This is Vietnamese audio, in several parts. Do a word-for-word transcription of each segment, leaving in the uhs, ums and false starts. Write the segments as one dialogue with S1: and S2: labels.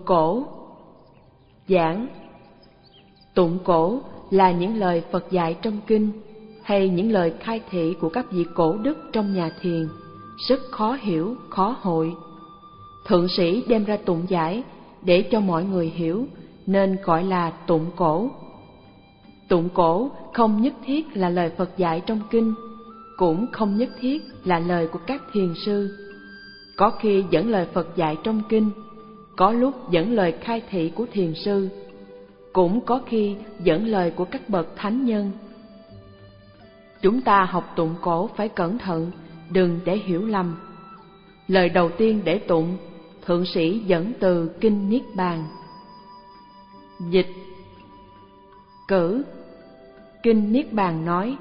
S1: cổ. Giảng. Tụng cổ là những lời Phật dạy trong kinh hay những lời khai thị của các vị cổ đức trong nhà thiền, rất khó hiểu, khó hội. Thượng sĩ đem ra tụng giải để cho mọi người hiểu, nên gọi là tụng cổ. Tụng cổ không nhất thiết là lời Phật dạy trong kinh, cũng không nhất thiết là lời của các thiền sư. Có khi dẫn lời Phật dạy trong kinh, có lúc dẫn lời khai thị của thiền sư, cũng có khi dẫn lời của các bậc thánh nhân. Chúng ta học tụng cổ phải cẩn thận, đừng để hiểu lầm. Lời đầu tiên để tụng, thượng sĩ dẫn từ Kinh Niết Bàn. Dịch. Cử. Kinh Niết Bàn nói: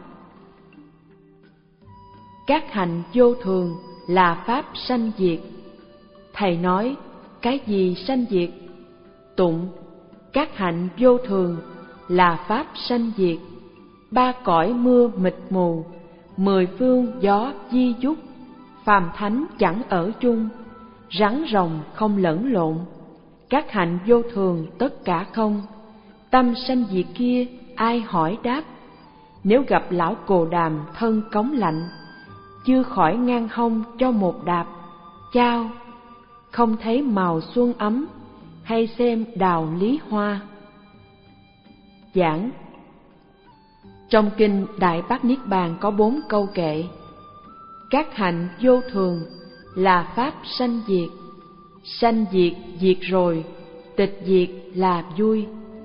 S1: các hạnh vô thường là pháp sanh diệt. Thầy nói: cái gì sanh diệt? Tụng: các hạnh vô thường là pháp sanh diệt. Ba cõi mưa mịt mù, mười phương gió di dúc, phàm thánh chẳng ở chung, rắn rồng không lẫn lộn. Các hạnh vô thường tất cả không, tâm sanh diệt kia ai hỏi đáp. Nếu gặp lão Cồ Đàm thân cống lạnh, chưa khỏi ngang hông cho một đạp. Chao, không thấy màu xuân ấm, hay xem đào lý hoa. Giảng. Trong kinh Đại Bát Niết Bàn có bốn câu kệ. Các hạnh vô thường là pháp sanh diệt. Sanh diệt diệt rồi, tịch diệt là vui.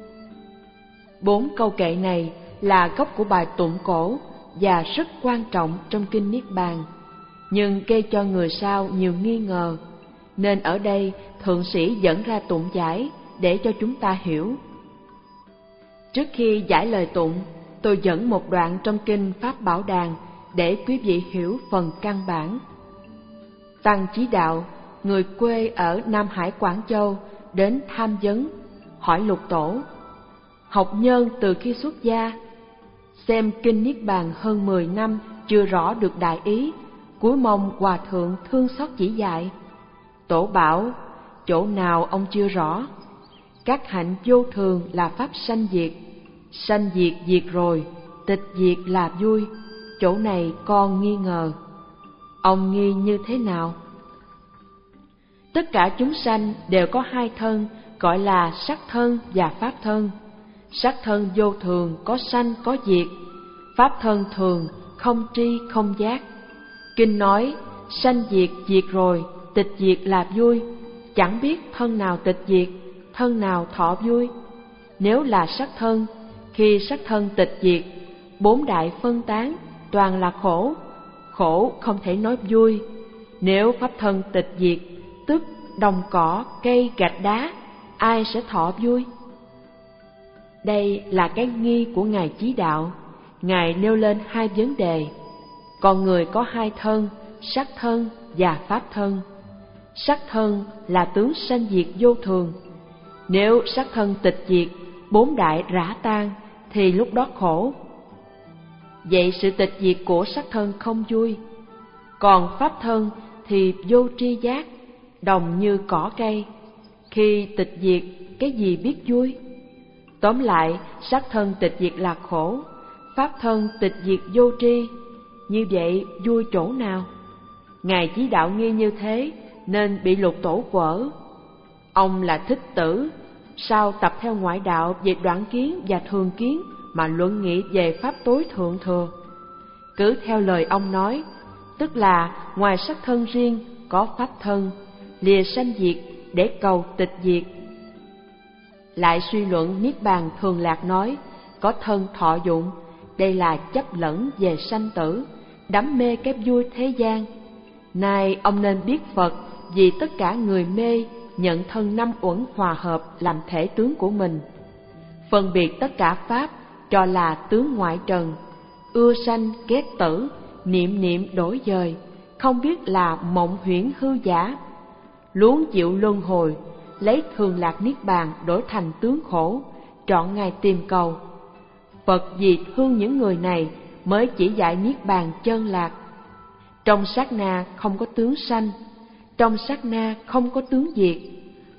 S1: Bốn câu kệ này là gốc của bài tụng cổ và rất quan trọng trong kinh Niết Bàn, nhưng gây cho người sau nhiều nghi ngờ, nên ở đây thượng sĩ dẫn ra tụng giải để cho chúng ta hiểu. Trước khi giải lời tụng, tôi dẫn một đoạn trong kinh Pháp Bảo Đàn để quý vị hiểu phần căn bản. Tăng Chí Đạo, người quê ở Nam Hải Quảng Châu, đến tham vấn, hỏi Lục Tổ. Học nhân từ khi xuất gia, xem kinh Niết Bàn hơn mười năm chưa rõ được đại ý, cúi mong Hòa Thượng thương xót chỉ dạy. Tổ bảo: chỗ nào ông chưa rõ? Các hạnh vô thường là pháp sanh diệt. Sanh diệt diệt rồi, tịch diệt là vui. Chỗ này con nghi ngờ. Ông nghi như thế nào? Tất cả chúng sanh đều có hai thân, gọi là sắc thân và pháp thân. Sắc thân vô thường, có sanh có diệt. Pháp thân thường, không tri không giác. Kinh nói sanh diệt diệt rồi, tịch diệt là vui. Chẳng biết thân nào tịch diệt, thân nào thọ vui. Nếu là sắc thân, khi sắc thân tịch diệt, bốn đại phân tán, toàn là khổ. Khổ không thể nói vui. Nếu pháp thân tịch diệt, tức đồng cỏ, cây, gạch đá, ai sẽ thọ vui? Đây là cái nghi của Ngài Chí Đạo. Ngài nêu lên hai vấn đề. Con người có hai thân, sắc thân và pháp thân. Sắc thân là tướng sanh diệt vô thường. Nếu sắc thân tịch diệt, bốn đại rã tan, thì lúc đó khổ. Vậy sự tịch diệt của sắc thân không vui. Còn pháp thân thì vô tri giác, đồng như cỏ cây. Khi tịch diệt, cái gì biết vui? Tóm lại, sắc thân tịch diệt là khổ, pháp thân tịch diệt vô tri. Như vậy vui chỗ nào? Ngài Chí Đạo nghi như thế nên bị Lục Tổ quở. Ông là Thích Tử, sao tập theo ngoại đạo về đoạn kiến và thường kiến mà luận nghị về pháp tối thượng thừa? Cứ theo lời ông nói, tức là ngoài sắc thân riêng có pháp thân, lìa sanh diệt để cầu tịch diệt. Lại suy luận Niết Bàn Thường Lạc nói có thân thọ dụng, đây là chấp lẫn về sanh tử, đắm mê cái vui thế gian. Nay ông nên biết Phật vì tất cả người mê nhận thân năm uẩn hòa hợp làm thể tướng của mình, phân biệt tất cả pháp cho là tướng ngoại trần, ưa sanh ghét tử, niệm niệm đổi dời, không biết là mộng huyễn hư giả, luống chịu luân hồi, lấy thường lạc niết bàn đổi thành tướng khổ, trọn ngày tìm cầu. Phật vì thương những người này mới chỉ dạy niết bàn chân lạc. Trong sát na không có tướng sanh, trong sát na không có tướng diệt,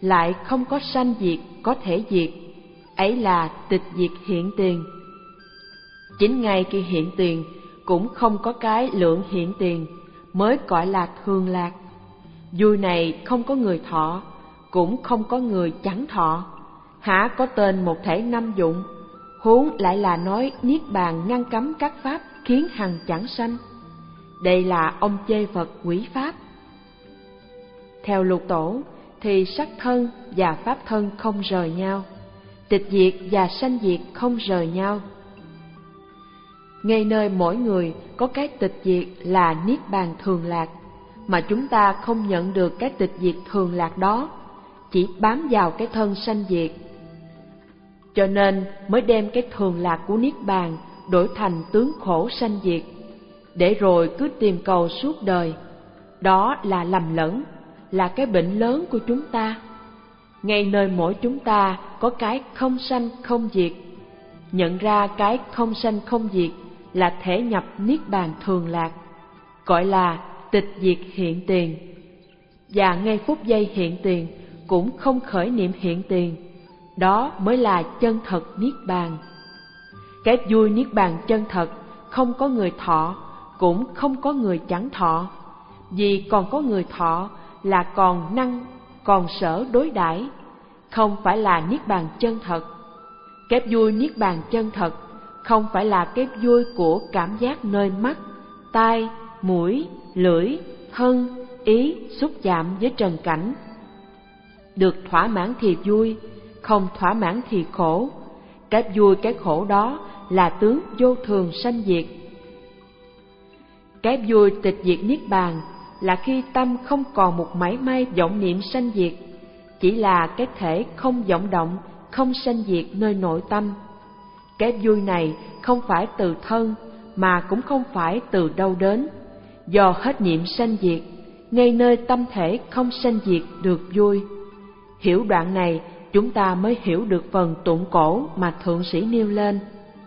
S1: lại không có sanh diệt có thể diệt, ấy là tịch diệt hiện tiền. Chính ngay khi hiện tiền cũng không có cái lượng hiện tiền mới gọi là thường lạc. Vui này không có người thọ, cũng không có người chẳng thọ, há có tên một thể năm dụng, huống lại là nói niết bàn ngăn cấm các pháp khiến hằng chẳng sanh. Đây là ông chê Phật quỷ pháp. Theo Lục Tổ thì sắc thân và pháp thân không rời nhau, tịch diệt và sanh diệt không rời nhau. Ngay nơi mỗi người có cái tịch diệt là niết bàn thường lạc, mà chúng ta không nhận được cái tịch diệt thường lạc đó, chỉ bám vào cái thân sanh diệt. Cho nên mới đem cái thường lạc của niết bàn đổi thành tướng khổ sanh diệt, để rồi cứ tìm cầu suốt đời. Đó là lầm lẫn, là cái bệnh lớn của chúng ta. Ngay nơi mỗi chúng ta có cái không sanh không diệt. Nhận ra cái không sanh không diệt là thể nhập niết bàn thường lạc, gọi là tịch diệt hiện tiền. Và ngay phút giây hiện tiền cũng không khởi niệm hiện tiền, đó mới là chân thật niết bàn. Cái vui niết bàn chân thật không có người thọ, cũng không có người chẳng thọ. Vì còn có người thọ là còn năng, còn sở đối đãi, không phải là niết bàn chân thật. Cái vui niết bàn chân thật không phải là cái vui của cảm giác nơi mắt, tai, mũi, lưỡi, thân, ý xúc chạm với trần cảnh. Được thỏa mãn thì vui, không thỏa mãn thì khổ. Cái vui cái khổ đó là tướng vô thường sanh diệt. Cái vui tịch diệt niết bàn là khi tâm không còn một mảy may vọng niệm sanh diệt, chỉ là cái thể không vọng động, không sanh diệt nơi nội tâm. Cái vui này không phải từ thân, mà cũng không phải từ đâu đến, do hết niệm sanh diệt, ngay nơi tâm thể không sanh diệt được vui. Hiểu đoạn này, chúng ta mới hiểu được phần tụng cổ mà thượng sĩ nêu lên.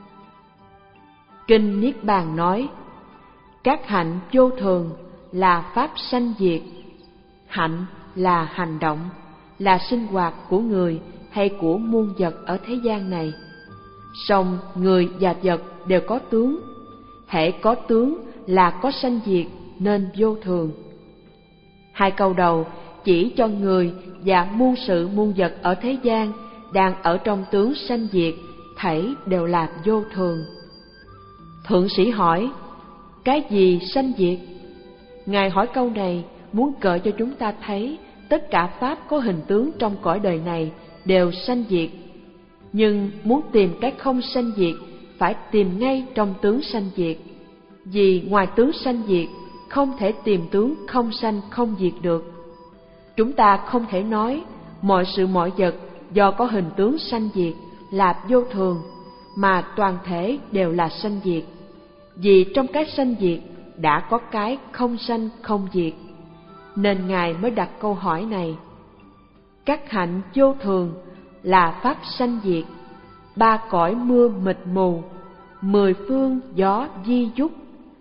S1: Kinh Niết Bàn nói: các hạnh vô thường là pháp sanh diệt. Hạnh là hành động, là sinh hoạt của người hay của muôn vật ở thế gian này. Song người và vật đều có tướng, hễ có tướng là có sanh diệt nên vô thường. Hai câu đầu chỉ cho người và muôn sự muôn vật ở thế gian đang ở trong tướng sanh diệt, thảy đều là vô thường. Thượng sĩ hỏi: cái gì sanh diệt? Ngài hỏi câu này muốn gợi cho chúng ta thấy tất cả pháp có hình tướng trong cõi đời này đều sanh diệt. Nhưng muốn tìm cái không sanh diệt phải tìm ngay trong tướng sanh diệt. Vì ngoài tướng sanh diệt không thể tìm tướng không sanh không diệt được. Chúng ta không thể nói mọi sự mọi vật do có hình tướng sanh diệt là vô thường, mà toàn thể đều là sanh diệt. Vì trong cái sanh diệt đã có cái không sanh không diệt, nên Ngài mới đặt câu hỏi này. Các hạnh vô thường là pháp sanh diệt, ba cõi mưa mịt mù, mười phương gió di dúc.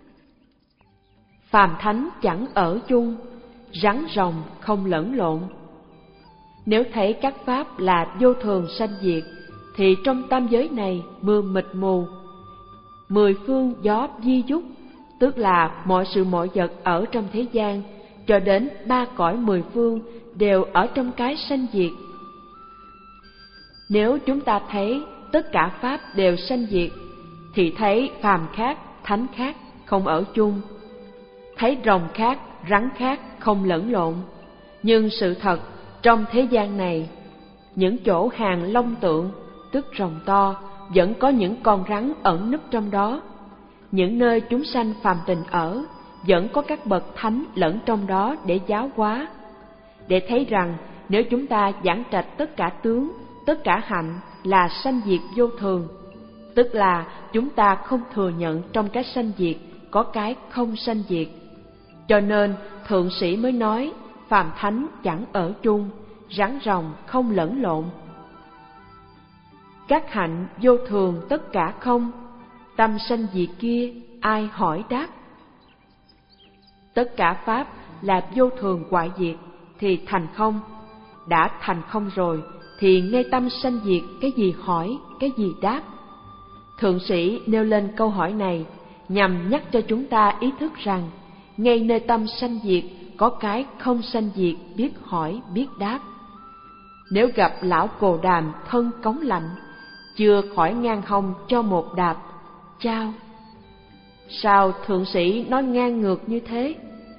S1: Phàm thánh chẳng ở chung, rắn rồng không lẫn lộn. Nếu thấy các pháp là vô thường sanh diệt, thì trong tam giới này mưa mịt mù, mười phương gió di dúc, tức là mọi sự mọi vật ở trong thế gian, cho đến ba cõi mười phương đều ở trong cái sanh diệt. Nếu chúng ta thấy tất cả pháp đều sanh diệt, thì thấy phàm khác, thánh khác không ở chung, thấy rồng khác, rắn khác không lẫn lộn. Nhưng sự thật trong thế gian này, những chỗ hàng long tượng, tức rồng to, vẫn có những con rắn ẩn núp trong đó. Những nơi chúng sanh phàm tình ở, vẫn có các bậc thánh lẫn trong đó để giáo hóa. Để thấy rằng nếu chúng ta giảng trạch tất cả tướng, tất cả hạnh là sanh diệt vô thường, tức là chúng ta không thừa nhận trong cái sanh diệt có cái không sanh diệt. Cho nên thượng sĩ mới nói phàm thánh chẳng ở chung, rắn rồng không lẫn lộn. Các hạnh vô thường tất cả không, tâm sanh diệt kia ai hỏi đáp. Tất cả pháp là vô thường hoại diệt thì thành không, đã thành không rồi thì ngay tâm sanh diệt, cái gì hỏi, cái gì đáp. Thượng sĩ nêu lên câu hỏi này nhằm nhắc cho chúng ta ý thức rằng ngay nơi tâm sanh diệt có cái không sanh diệt, biết hỏi, biết đáp. Nếu gặp lão Cồ Đàm thân cống lạnh, chưa khỏi ngang hông cho một đạp, chao. Sao thượng sĩ nói ngang ngược như thế?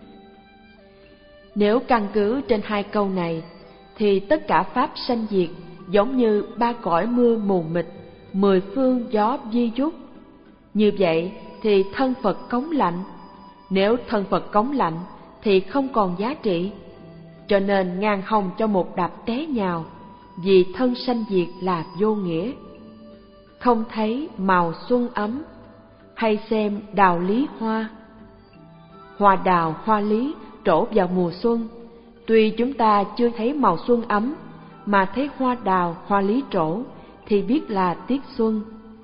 S1: Nếu căn cứ trên hai câu này, thì tất cả pháp sanh diệt giống như ba cõi mưa mù mịt, mười phương gió di dút. Như vậy thì thân Phật cống lạnh. Nếu thân Phật cống lạnh thì không còn giá trị. Cho nên ngang hông cho một đạp té nhào, vì thân sanh diệt là vô nghĩa. Không thấy màu xuân ấm, hay xem đào lý hoa. Hoa đào, hoa lý trổ vào mùa xuân. Tuy chúng ta chưa thấy màu xuân ấm, mà thấy hoa đào, hoa lý trổ thì biết là tiết xuân.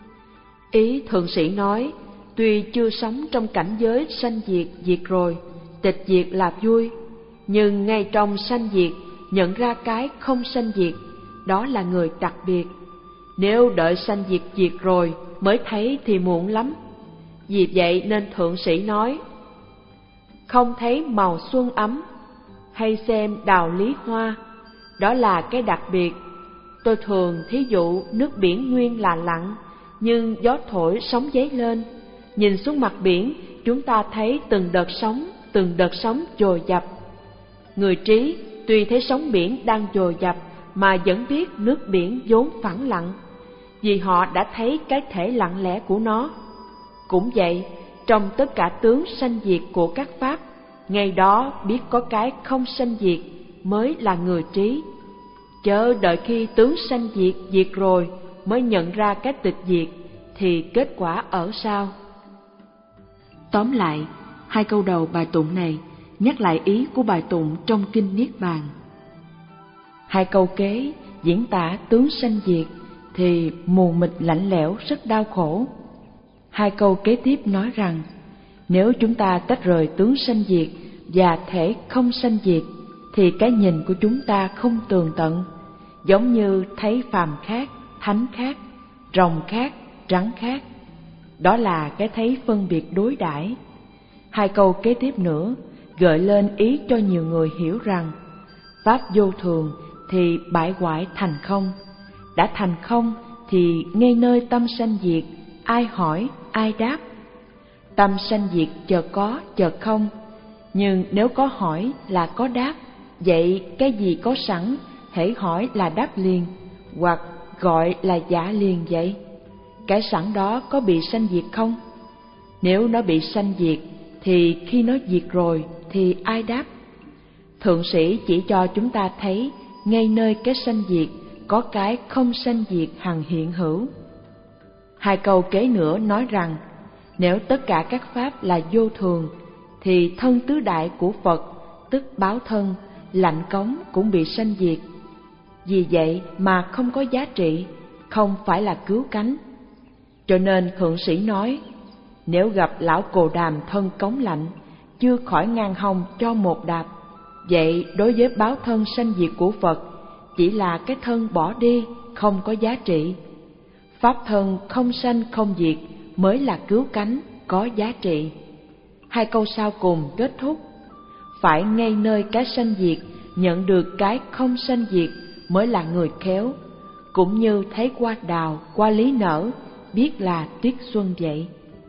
S1: Ý thượng sĩ nói, tuy chưa sống trong cảnh giới sanh diệt diệt rồi, tịch diệt là vui, nhưng ngay trong sanh diệt nhận ra cái không sanh diệt, đó là người đặc biệt. Nếu đợi sanh diệt diệt rồi mới thấy thì muộn lắm. Vì vậy nên thượng sĩ nói, không thấy màu xuân ấm, hay xem đào lý hoa, đó là cái đặc biệt. Tôi thường thí dụ nước biển nguyên là lặng, nhưng gió thổi sóng dấy lên. Nhìn xuống mặt biển, chúng ta thấy từng đợt sóng, từng đợt sóng dồn dập. Người trí tuy thấy sóng biển đang dồn dập mà vẫn biết nước biển vốn phẳng lặng, vì họ đã thấy cái thể lặng lẽ của nó. Cũng vậy, trong tất cả tướng sanh diệt của các pháp, ngay đó biết có cái không sanh diệt mới là người trí. Chớ đợi khi tướng sanh diệt diệt rồi mới nhận ra cái tịch diệt, thì kết quả ở sao? Tóm lại, hai câu đầu bài tụng này nhắc lại ý của bài tụng trong kinh Niết Bàn. Hai câu kế diễn tả tướng sanh diệt thì mù mịt lạnh lẽo rất đau khổ. Hai câu kế tiếp nói rằng nếu chúng ta tách rời tướng sanh diệt và thể không sanh diệt thì cái nhìn của chúng ta không tường tận, giống như thấy phàm khác, thánh khác, rồng khác, rắn khác. Đó là cái thấy phân biệt đối đãi. Hai câu kế tiếp nữa gợi lên ý cho nhiều người hiểu rằng pháp vô thường thì bại hoại thành không. Đã thành không thì ngay nơi tâm sanh diệt, ai hỏi, ai đáp. Tâm sanh diệt chợt có, chợt không. Nhưng nếu có hỏi là có đáp, vậy cái gì có sẵn, hễ hỏi là đáp liền, hoặc gọi là giả liền vậy. Cái sẵn đó có bị sanh diệt không? Nếu nó bị sanh diệt, thì khi nó diệt rồi thì ai đáp? Thượng sĩ chỉ cho chúng ta thấy ngay nơi cái sanh diệt có cái không sanh diệt hằng hiện hữu. Hai câu kế nữa nói rằng nếu tất cả các pháp là vô thường thì thân tứ đại của Phật, tức báo thân, lạnh cống cũng bị sanh diệt. Vì vậy mà không có giá trị, không phải là cứu cánh. Cho nên thượng sĩ nói, nếu gặp lão Cồ Đàm thân cống lạnh, chưa khỏi ngang hông cho một đạp, vậy đối với báo thân sanh diệt của Phật chỉ là cái thân bỏ đi, không có giá trị. Pháp thân không sanh không diệt mới là cứu cánh, có giá trị. Hai câu sau cùng kết thúc, phải ngay nơi cái sanh diệt nhận được cái không sanh diệt mới là người khéo, cũng như thấy hoa đào, hoa lý nở, biết là tiết xuân vậy.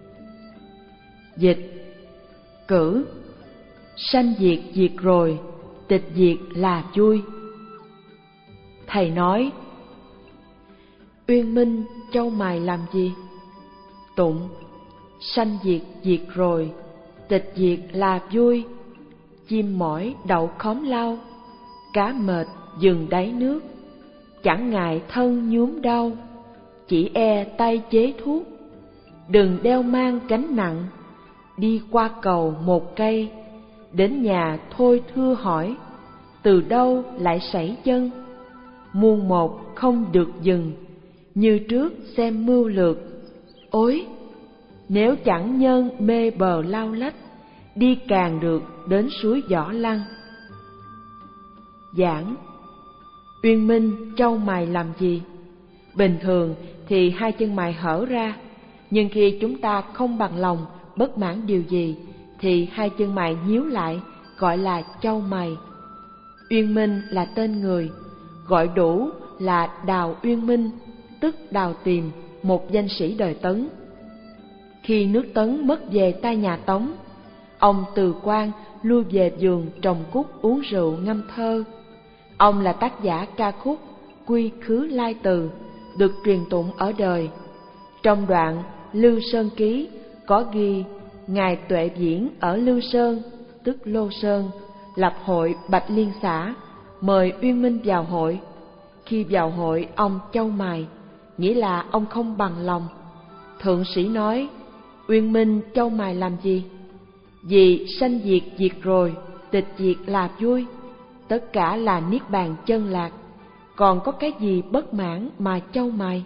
S1: Dịch: cử sanh diệt diệt rồi, tịch diệt là vui. Thầy nói: Uyên Minh châu mài làm gì? Tụng: sanh diệt diệt rồi, tịch diệt là vui. Chim mỏi đậu khóm lau, cá mệt dừng đáy nước. Chẳng ngại thân nhuốm đau, chỉ e tay chế thuốc. Đừng đeo mang gánh nặng, đi qua cầu một cây. Đến nhà thôi thưa hỏi, từ đâu lại sảy chân? Muôn một không được dừng, như trước xem mưu lược. Ối! Nếu chẳng nhân mê bờ lao lách, đi càng được đến suối Võ Lăng. Giảng: Uyên Minh chau mày làm gì? Bình thường thì hai chân mày hở ra, nhưng khi chúng ta không bằng lòng, bất mãn điều gì, thì hai chân mày nhíu lại, gọi là chau mày. Uyên Minh là tên người, gọi đủ là Đào Uyên Minh, tức Đào Tìm, một danh sĩ đời Tấn. Khi nước Tấn mất về tay nhà Tống, ông từ quan lui về vườn trồng cúc uống rượu ngâm thơ. Ông là tác giả ca khúc Quy Khứ Lai Từ, được truyền tụng ở đời. Trong đoạn Lưu Sơn Ký có ghi Ngài Tuệ Diễn ở Lưu Sơn, tức Lô Sơn, lập hội Bạch Liên xã, mời Uyên Minh vào hội. Khi vào hội, ông chau mày, nghĩa là ông không bằng lòng. Thượng sĩ nói: Uyên Minh chau mày làm gì? Vì sanh diệt diệt rồi, tịch diệt là vui, tất cả là niết bàn chân lạc, còn có cái gì bất mãn mà chau mày?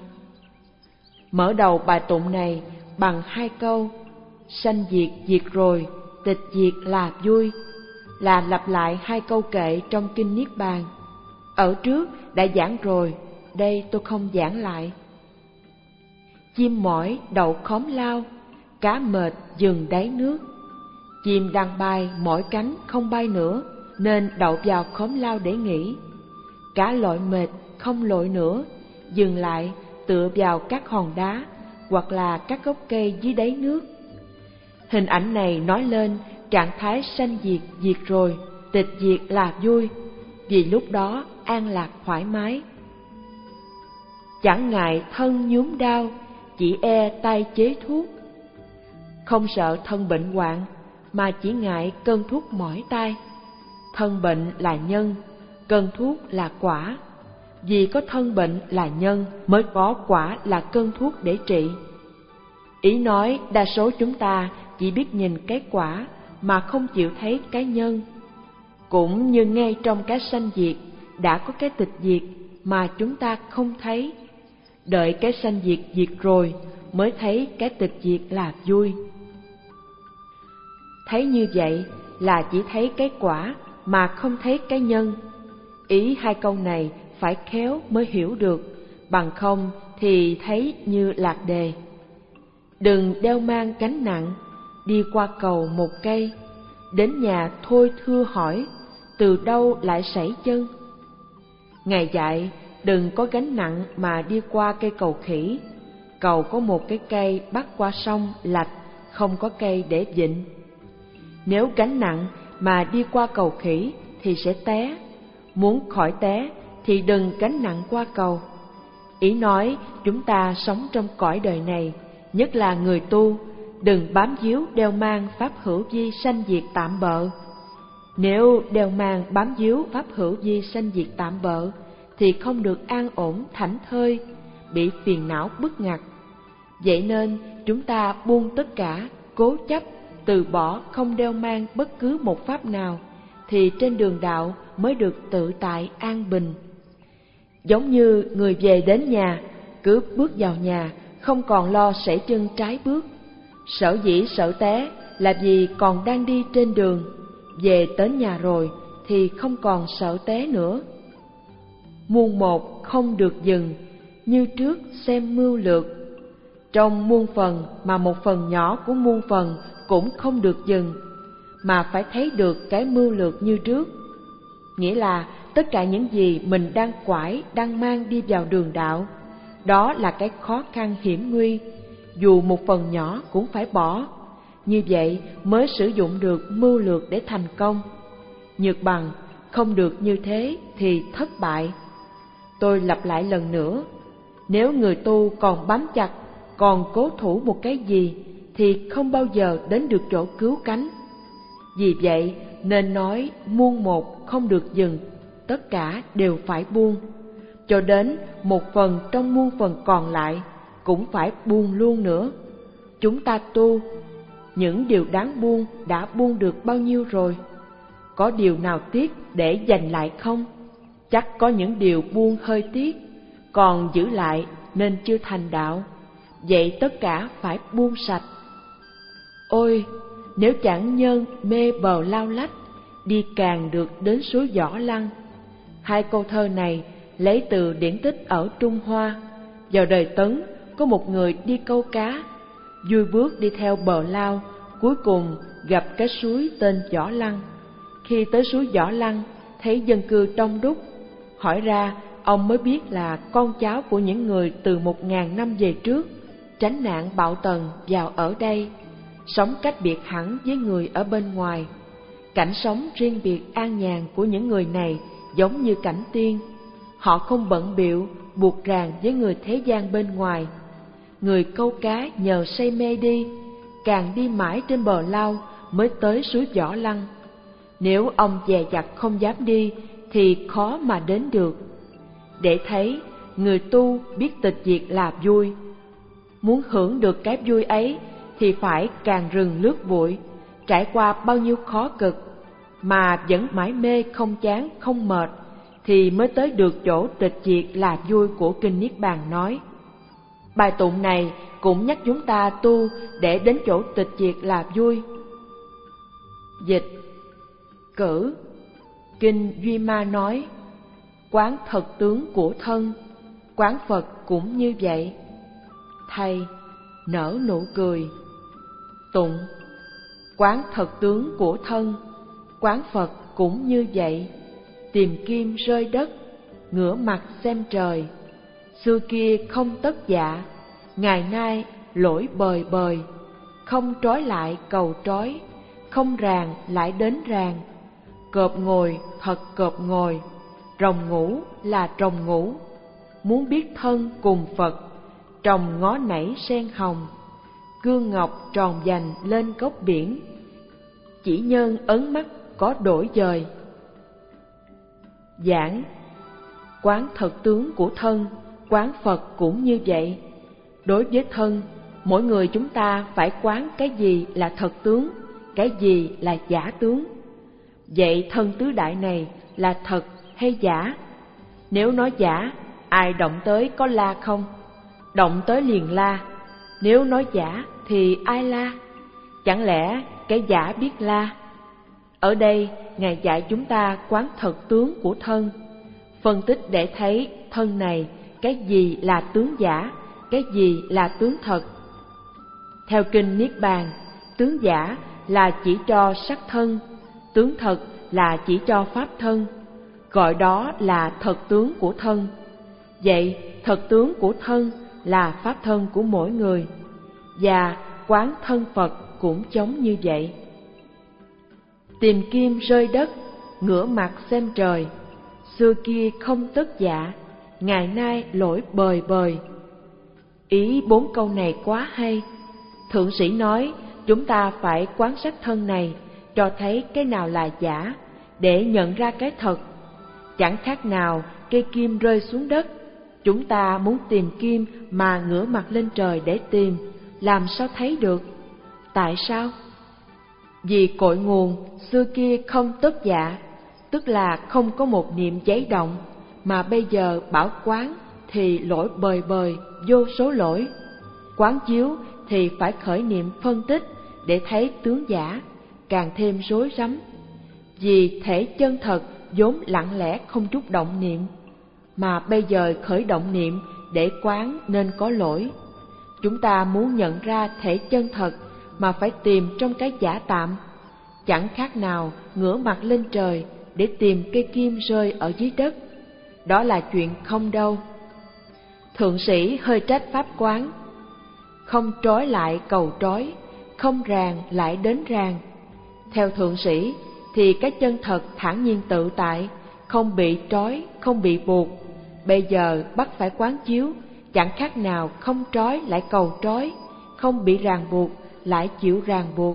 S1: Mở đầu bài tụng này bằng hai câu: sanh diệt diệt rồi, tịch diệt là vui, là lặp lại hai câu kệ trong kinh Niết Bàn. Ở trước đã giảng rồi, đây tôi không giảng lại. Chim mỏi đậu khóm lao, cá mệt dừng đáy nước. Chim đang bay mỏi cánh không bay nữa, nên đậu vào khóm lao để nghỉ. Cá lội mệt không lội nữa, dừng lại tựa vào các hòn đá hoặc là các gốc cây dưới đáy nước. Hình ảnh này nói lên trạng thái sanh diệt diệt rồi, tịch diệt là vui, vì lúc đó an lạc thoải mái. Chẳng ngại thân nhuốm đau, chỉ e tay chế thuốc. Không sợ thân bệnh hoạn, mà chỉ ngại cơn thuốc mỏi tai. Thân bệnh là nhân, cơn thuốc là quả. Vì có thân bệnh là nhân, mới có quả là cơn thuốc để trị. Ý nói đa số chúng ta chỉ biết nhìn cái quả mà không chịu thấy cái nhân. Cũng như ngay trong cái sanh diệt đã có cái tịch diệt mà chúng ta không thấy. Đợi cái sanh diệt diệt rồi mới thấy cái tịch diệt là vui. Thấy như vậy là chỉ thấy cái quả mà không thấy cái nhân. Ý hai câu này phải khéo mới hiểu được, bằng không thì thấy như lạc đề. Đừng đeo mang gánh nặng, đi qua cầu một cây, đến nhà thôi thưa hỏi, từ đâu lại sảy chân. Ngài dạy đừng có gánh nặng mà đi qua cây cầu khỉ. Cầu có một cái cây bắt qua sông lạch, không có cây để vịn. Nếu gánh nặng mà đi qua cầu khỉ thì sẽ té. Muốn khỏi té thì đừng gánh nặng qua cầu. Ý nói chúng ta sống trong cõi đời này, nhất là người tu, đừng bám víu đeo mang pháp hữu vi sanh diệt tạm bợ. Nếu đeo mang bám víu pháp hữu vi sanh diệt tạm bợ thì không được an ổn thảnh thơi, bị phiền não bức ngặt. Vậy nên chúng ta buông tất cả, cố chấp, từ bỏ không đeo mang bất cứ một pháp nào, thì trên đường đạo mới được tự tại an bình. Giống như người về đến nhà, cứ bước vào nhà không còn lo sảy chân trái bước. Sở dĩ sợ té là vì còn đang đi trên đường, về đến nhà rồi thì không còn sợ té nữa. Muôn một không được dừng, như trước xem mưu lược. Trong muôn phần mà một phần nhỏ của muôn phần cũng không được dừng, mà phải thấy được cái mưu lược như trước. Nghĩa là tất cả những gì mình đang quải, đang mang đi vào đường đạo, đó là cái khó khăn hiểm nguy, dù một phần nhỏ cũng phải bỏ. Như vậy mới sử dụng được mưu lược để thành công. Nhược bằng không được như thế thì thất bại. Tôi lặp lại lần nữa, nếu người tu còn bám chặt, còn cố thủ một cái gì thì không bao giờ đến được chỗ cứu cánh. Vì vậy nên nói muôn một không được dừng, tất cả đều phải buông, cho đến một phần trong muôn phần còn lại cũng phải buông luôn nữa. Chúng ta tu, những điều đáng buông đã buông được bao nhiêu rồi? Có điều nào tiếc để dành lại không? Chắc có những điều buông hơi tiếc, còn giữ lại nên chưa thành đạo. Vậy tất cả phải buông sạch. Ôi, nếu chẳng nhân mê bờ lao lách, đi càng được đến suối Võ Lăng. Hai câu thơ này lấy từ điển tích ở Trung Hoa. Vào đời Tấn, có một người đi câu cá, vui bước đi theo bờ lao, cuối cùng gặp cái suối tên Võ Lăng. Khi tới suối Võ Lăng, thấy dân cư đông đúc, hỏi ra ông mới biết là con cháu của những người từ một ngàn năm về trước tránh nạn bạo tần vào ở đây, sống cách biệt hẳn với người ở bên ngoài. Cảnh sống riêng biệt an nhàn của những người này giống như cảnh tiên. Họ không bận bịu buộc ràng với người thế gian bên ngoài. Người câu cá nhờ say mê đi, càng đi mãi trên bờ lao mới tới suối Võ Lăng. Nếu ông dè dặt không dám đi thì khó mà đến được. Để thấy người tu biết tịch diệt là vui. Muốn hưởng được cái vui ấy thì phải càng rừng lướt bụi, trải qua bao nhiêu khó cực mà vẫn mãi mê không chán không mệt, thì mới tới được chỗ tịch diệt là vui của kinh Niết Bàn nói. Bài tụng này cũng nhắc chúng ta tu để đến chỗ tịch diệt là vui. Dịch cử. Kinh Duy Ma nói: quán thật tướng của thân, quán Phật cũng như vậy. Thầy nở nụ cười. Tụng: quán thật tướng của thân, quán Phật cũng như vậy. Tìm kim rơi đất, ngửa mặt xem trời. Xưa kia không tất dạ, ngày nay lỗi bời bời. Không trói lại cầu trói, không ràng lại đến ràng. Cọp ngồi thật cọp ngồi, rồng ngủ là rồng ngủ. Muốn biết thân cùng Phật, trồng ngó nảy sen hồng. Gương ngọc tròn vành lên góc biển, chỉ nhân ấn mắt có đổi dời. Giảng: quán thật tướng của thân, quán Phật cũng như vậy. Đối với thân, mỗi người chúng ta phải quán cái gì là thật tướng, cái gì là giả tướng. Vậy thân tứ đại này là thật hay giả? Nếu nói giả, ai động tới có la không? Động tới liền la. Nếu nói giả thì ai la? Chẳng lẽ cái giả biết la? Ở đây Ngài dạy chúng ta quán thật tướng của thân, phân tích để thấy thân này cái gì là tướng giả, cái gì là tướng thật. Theo kinh Niết Bàn, tướng giả là chỉ cho sắc thân, tướng thật là chỉ cho pháp thân, gọi đó là thật tướng của thân. Vậy thật tướng của thân là pháp thân của mỗi người, và quán thân Phật cũng giống như vậy. Tìm kim rơi đất, ngửa mặt xem trời. Xưa kia không tất dạ, ngày nay lỗi bời bời. Ý bốn câu này quá hay. Thượng sĩ nói chúng ta phải quán sát thân này, cho thấy cái nào là giả, để nhận ra cái thật. Chẳng khác nào cây kim rơi xuống đất. Chúng ta muốn tìm kim mà ngửa mặt lên trời để tìm, làm sao thấy được? Tại sao? Vì cội nguồn xưa kia không tất dạ, tức là không có một niệm giấy động, mà bây giờ bảo quán thì lỗi bời bời, vô số lỗi. Quán chiếu thì phải khởi niệm phân tích để thấy tướng giả, càng thêm rối rắm. Vì thể chân thật vốn lặng lẽ không chút động niệm, mà bây giờ khởi động niệm để quán nên có lỗi. Chúng ta muốn nhận ra thể chân thật mà phải tìm trong cái giả tạm, chẳng khác nào ngửa mặt lên trời để tìm cây kim rơi ở dưới đất. Đó là chuyện không đâu. Thượng sĩ hơi trách pháp quán: không trói lại cầu trói, không ràng lại đến ràng. Theo thượng sĩ thì cái chân thật thản nhiên tự tại, không bị trói, không bị buộc. Bây giờ bắt phải quán chiếu, chẳng khác nào không trói lại cầu trói, không bị ràng buộc lại chịu ràng buộc.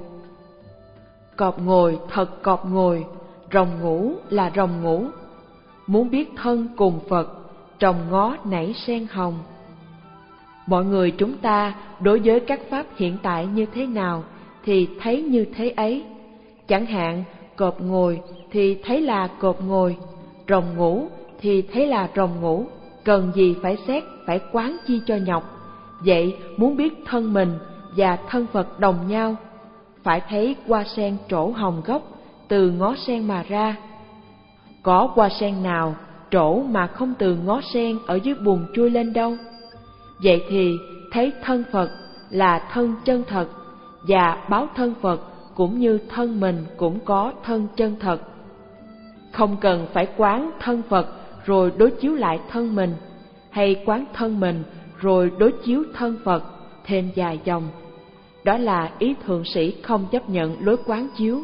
S1: Cọp ngồi thật cọp ngồi, rồng ngủ là rồng ngủ. Muốn biết thân cùng Phật, trồng ngó nảy sen hồng. Mọi người chúng ta đối với các pháp hiện tại như thế nào thì thấy như thế ấy. Chẳng hạn cọp ngồi thì thấy là cọp ngồi, rồng ngủ thì thấy là rồng ngủ. Cần gì phải xét, phải quán chi cho nhọc. Vậy muốn biết thân mình và thân Phật đồng nhau, phải thấy hoa sen trổ hồng gốc từ ngó sen mà ra. Có hoa sen nào trổ mà không từ ngó sen ở dưới bùn chui lên đâu. Vậy thì thấy thân Phật là thân chân thật, và báo thân Phật cũng như thân mình cũng có thân chân thật. Không cần phải quán thân Phật rồi đối chiếu lại thân mình, hay quán thân mình rồi đối chiếu thân Phật thêm vài dòng. Đó là ý thượng sĩ không chấp nhận lối quán chiếu.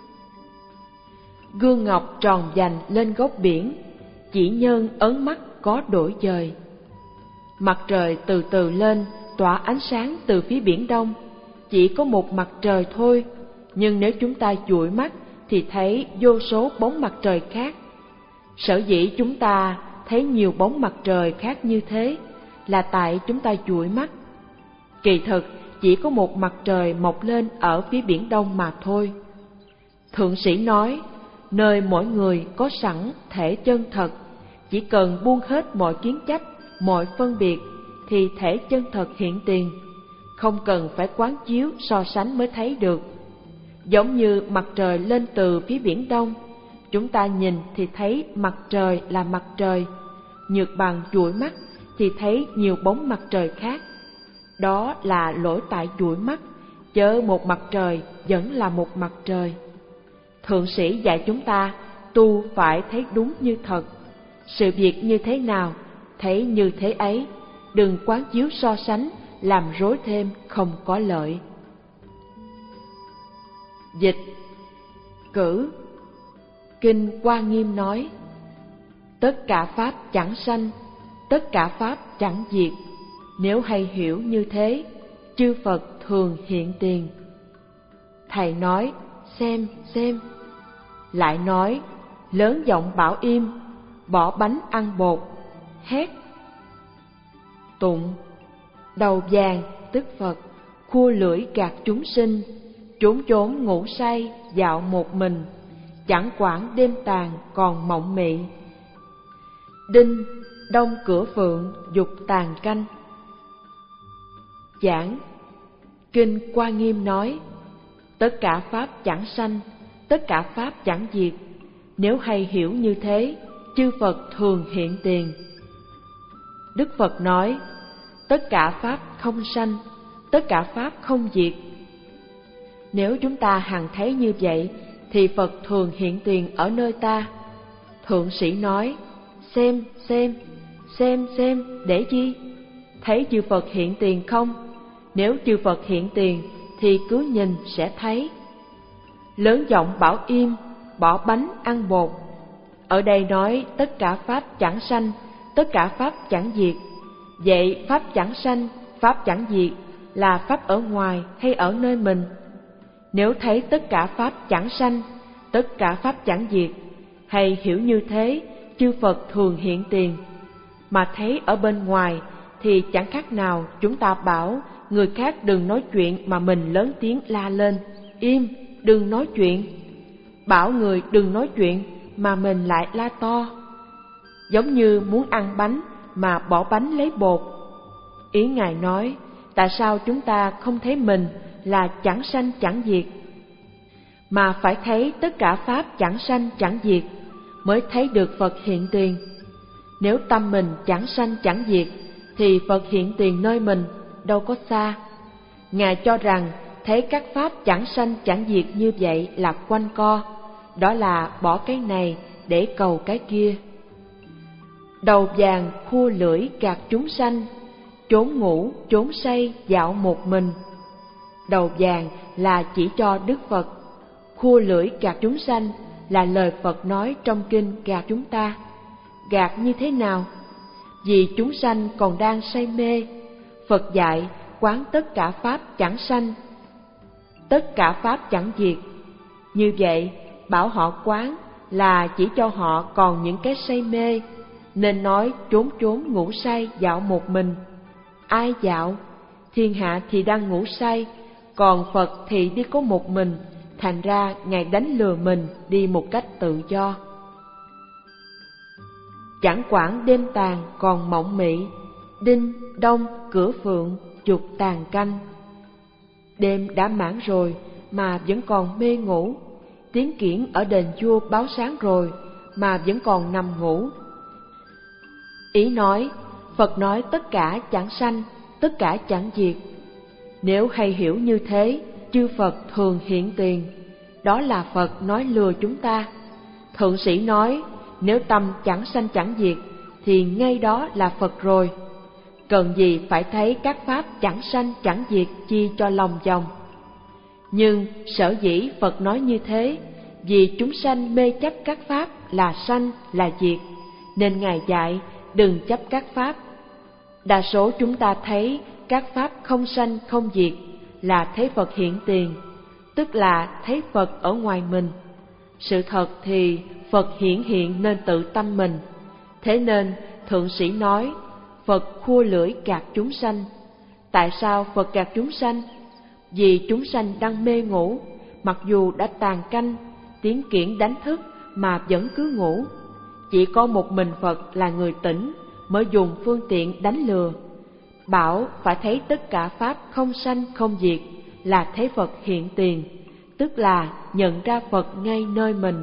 S1: Gương ngọc tròn vành lên góc biển, chỉ nhân ấn mắt có đổi dời. Mặt trời từ từ lên, tỏa ánh sáng từ phía biển đông. Chỉ có một mặt trời thôi, nhưng nếu chúng ta dụi mắt thì thấy vô số bóng mặt trời khác. Sở dĩ chúng ta thấy nhiều bóng mặt trời khác như thế là tại chúng ta dụi mắt. Kỳ thực chỉ có một mặt trời mọc lên ở phía biển đông mà thôi. Thượng sĩ nói, nơi mỗi người có sẵn thể chân thật, chỉ cần buông hết mọi kiến chấp, mọi phân biệt, thì thể chân thật hiện tiền, không cần phải quán chiếu so sánh mới thấy được. Giống như mặt trời lên từ phía biển đông, chúng ta nhìn thì thấy mặt trời là mặt trời, nhược bằng dụi mắt thì thấy nhiều bóng mặt trời khác. Đó là lỗi tại dụi mắt, chớ một mặt trời vẫn là một mặt trời. Thượng sĩ dạy chúng ta tu phải thấy đúng như thật, sự việc như thế nào thấy như thế ấy, đừng quán chiếu so sánh làm rối thêm không có lợi. Dịch. Cử. Kinh Hoa Nghiêm nói, tất cả pháp chẳng sanh, tất cả pháp chẳng diệt. Nếu hay hiểu như thế, chư Phật thường hiện tiền. Thầy nói, xem, xem. Lại nói, lớn giọng bảo im, bỏ bánh ăn bột, hét. Tụng. Đầu vàng tức Phật, khua lưỡi gạt chúng sinh, trốn trốn ngủ say dạo một mình, chẳng quản đêm tàn còn mộng mị. Đinh. Đông cửa phượng dục tàn canh. Giảng. Kinh Hoa Nghiêm nói, tất cả pháp chẳng sanh, tất cả pháp chẳng diệt. Nếu hay hiểu như thế, chư Phật thường hiện tiền. Đức Phật nói, tất cả pháp không sanh, tất cả pháp không diệt. Nếu chúng ta hằng thấy như vậy, thì Phật thường hiện tiền ở nơi ta. Thượng sĩ nói, xem, xem, xem, xem, để chi? Thấy chư Phật hiện tiền không? Nếu chư Phật hiện tiền, thì cứ nhìn sẽ thấy. Lớn giọng bảo im, bỏ bánh ăn bột. Ở đây nói tất cả pháp chẳng sanh, tất cả pháp chẳng diệt. Vậy pháp chẳng sanh, pháp chẳng diệt là pháp ở ngoài hay ở nơi mình? Nếu thấy tất cả pháp chẳng sanh, tất cả pháp chẳng diệt, hay hiểu như thế, chư Phật thường hiện tiền, mà thấy ở bên ngoài thì chẳng khác nào chúng ta bảo người khác đừng nói chuyện mà mình lớn tiếng la lên, im, đừng nói chuyện. Bảo người đừng nói chuyện mà mình lại la to. Giống như muốn ăn bánh mà bỏ bánh lấy bột. Ý Ngài nói, tại sao chúng ta không thấy mình là chẳng sanh chẳng diệt, mà phải thấy tất cả pháp chẳng sanh chẳng diệt mới thấy được Phật hiện tiền? Nếu tâm mình chẳng sanh chẳng diệt, thì Phật hiện tiền nơi mình đâu có xa. Ngài cho rằng thấy các pháp chẳng sanh chẳng diệt như vậy là quanh co, đó là bỏ cái này để cầu cái kia. Đầu vàng khua lưỡi gạt chúng sanh, trốn ngủ trốn say dạo một mình. Đầu vàng là chỉ cho Đức Phật, khua lưỡi gạt chúng sanh là lời Phật nói trong kinh gạt chúng ta. Gạt như thế nào? Vì chúng sanh còn đang say mê, Phật dạy quán tất cả pháp chẳng sanh, tất cả pháp chẳng diệt. Như vậy, bảo họ quán là chỉ cho họ còn những cái say mê, nên nói trốn trốn ngủ say dạo một mình. Ai dạo? Thiên hạ thì đang ngủ say, còn Phật thì đi có một mình, thành ra Ngài đánh lừa mình đi một cách tự do. Chẳng quản đêm tàn còn mộng mị, đinh, đông, cửa phượng, dục tàn canh. Đêm đã mãn rồi mà vẫn còn mê ngủ, tiếng kiển ở đền chùa báo sáng rồi mà vẫn còn nằm ngủ. Ý nói, Phật nói tất cả chẳng sanh, tất cả chẳng diệt. Nếu hay hiểu như thế, chư Phật thường hiện tiền, đó là Phật nói lừa chúng ta. Thượng sĩ nói, nếu tâm chẳng sanh chẳng diệt, thì ngay đó là Phật rồi. Cần gì phải thấy các pháp chẳng sanh chẳng diệt chi cho lòng vòng. Nhưng sở dĩ Phật nói như thế, vì chúng sanh mê chấp các pháp là sanh là diệt, nên Ngài dạy đừng chấp các pháp. Đa số chúng ta thấy các pháp không sanh không diệt là thấy Phật hiện tiền, tức là thấy Phật ở ngoài mình. Sự thật thì Phật hiển hiện nên tự tâm mình. Thế nên thượng sĩ nói, Phật khua lưỡi gạt chúng sanh. Tại sao Phật gạt chúng sanh? Vì chúng sanh đang mê ngủ, mặc dù đã tàn canh, tiếng kiển đánh thức mà vẫn cứ ngủ. Chỉ có một mình Phật là người tỉnh mới dùng phương tiện đánh lừa. Bảo phải thấy tất cả pháp không sanh không diệt là thấy Phật hiện tiền, tức là nhận ra Phật ngay nơi mình.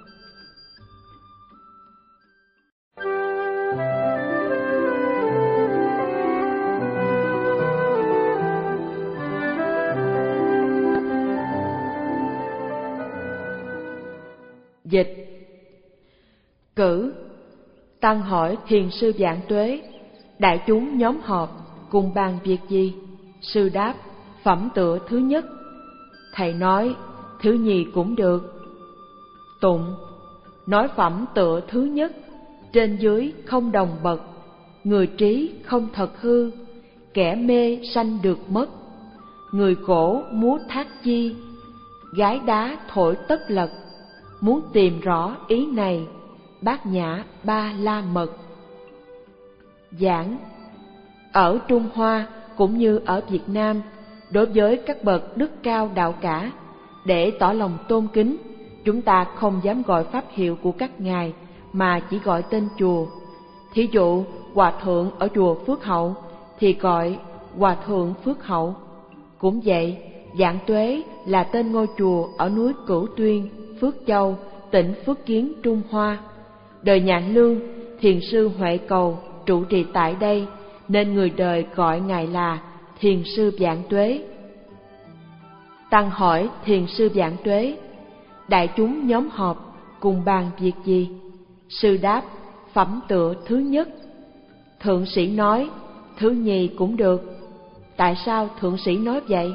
S1: Dịch. Cử. Tăng hỏi thiền sư Vạn Tuế, đại chúng nhóm họp cùng bàn việc gì? Sư đáp, phẩm tựa thứ nhất. Thầy nói, thứ nhì cũng được. Tụng. Nói phẩm tựa thứ nhất, trên dưới không đồng bậc, người trí không thật hư, kẻ mê sanh được mất. Người cổ múa thác chi, gái đá thổi tất lật. Muốn tìm rõ ý này, Bát Nhã Ba La Mật. Giảng. Ở Trung Hoa cũng như ở Việt Nam, đối với các bậc đức cao đạo cả, để tỏ lòng tôn kính, chúng ta không dám gọi pháp hiệu của các ngài mà chỉ gọi tên chùa. Thí dụ hòa thượng ở chùa Phước Hậu thì gọi Hòa thượng Phước Hậu. Cũng vậy, Vạn Tuế là tên ngôi chùa ở núi Cửu Tuyên, Phước Châu, tỉnh Phước Kiến, Trung Hoa. Đời nhà Lương, thiền sư Huệ Cầu trụ trì tại đây, nên người đời gọi ngài là thiền sư Vạn Tuế. Tăng hỏi thiền sư Vạn Tuế, đại chúng nhóm họp cùng bàn việc gì? Sư đáp, phẩm tựa thứ nhất. Thượng sĩ nói, thứ nhì cũng được. Tại sao thượng sĩ nói vậy?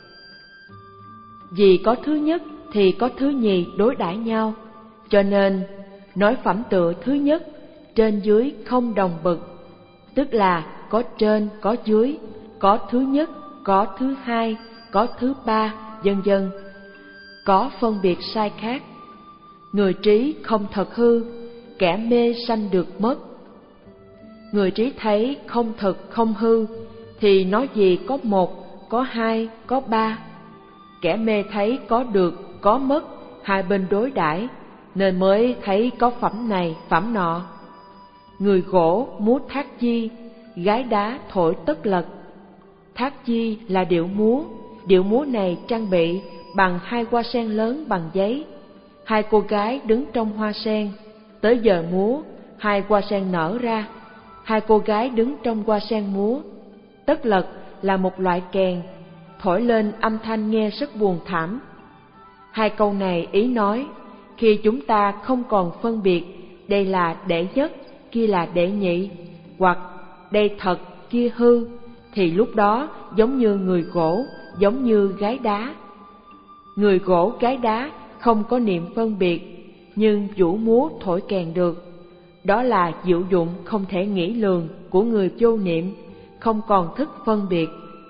S1: Vì có thứ nhất thì có thứ nhì đối đãi nhau, cho nên nói phẩm tựa thứ nhất, trên dưới không đồng bậc, tức là có trên có dưới, có thứ nhất, có thứ hai, có thứ ba, vân vân, có phân biệt sai khác. Người trí không thật hư, kẻ mê sanh được mất. Người trí thấy không thật không hư, thì nói gì có một, có hai, có ba. Kẻ mê thấy có được, có mất, hai bên đối đãi, nên mới thấy có phẩm này, phẩm nọ. Người gỗ múa thác chi, gái đá thổi tất lật. Thác chi là điệu múa, điệu múa này trang bị bằng hai hoa sen lớn bằng giấy. Hai cô gái đứng trong hoa sen, tới giờ múa, hai hoa sen nở ra, hai cô gái đứng trong hoa sen múa. Tất lật là một loại kèn, thổi lên âm thanh nghe rất buồn thảm. Hai câu này ý nói, khi chúng ta không còn phân biệt đây là đệ nhất, kia là đệ nhị, hoặc đây thật, kia hư, thì lúc đó giống như người gỗ, giống như gái đá. Người gỗ gái đá không có niệm phân biệt, nhưng vũ múa thổi kèn được. Đó là diệu dụng không thể nghĩ lường của người vô niệm, không còn thức phân biệt.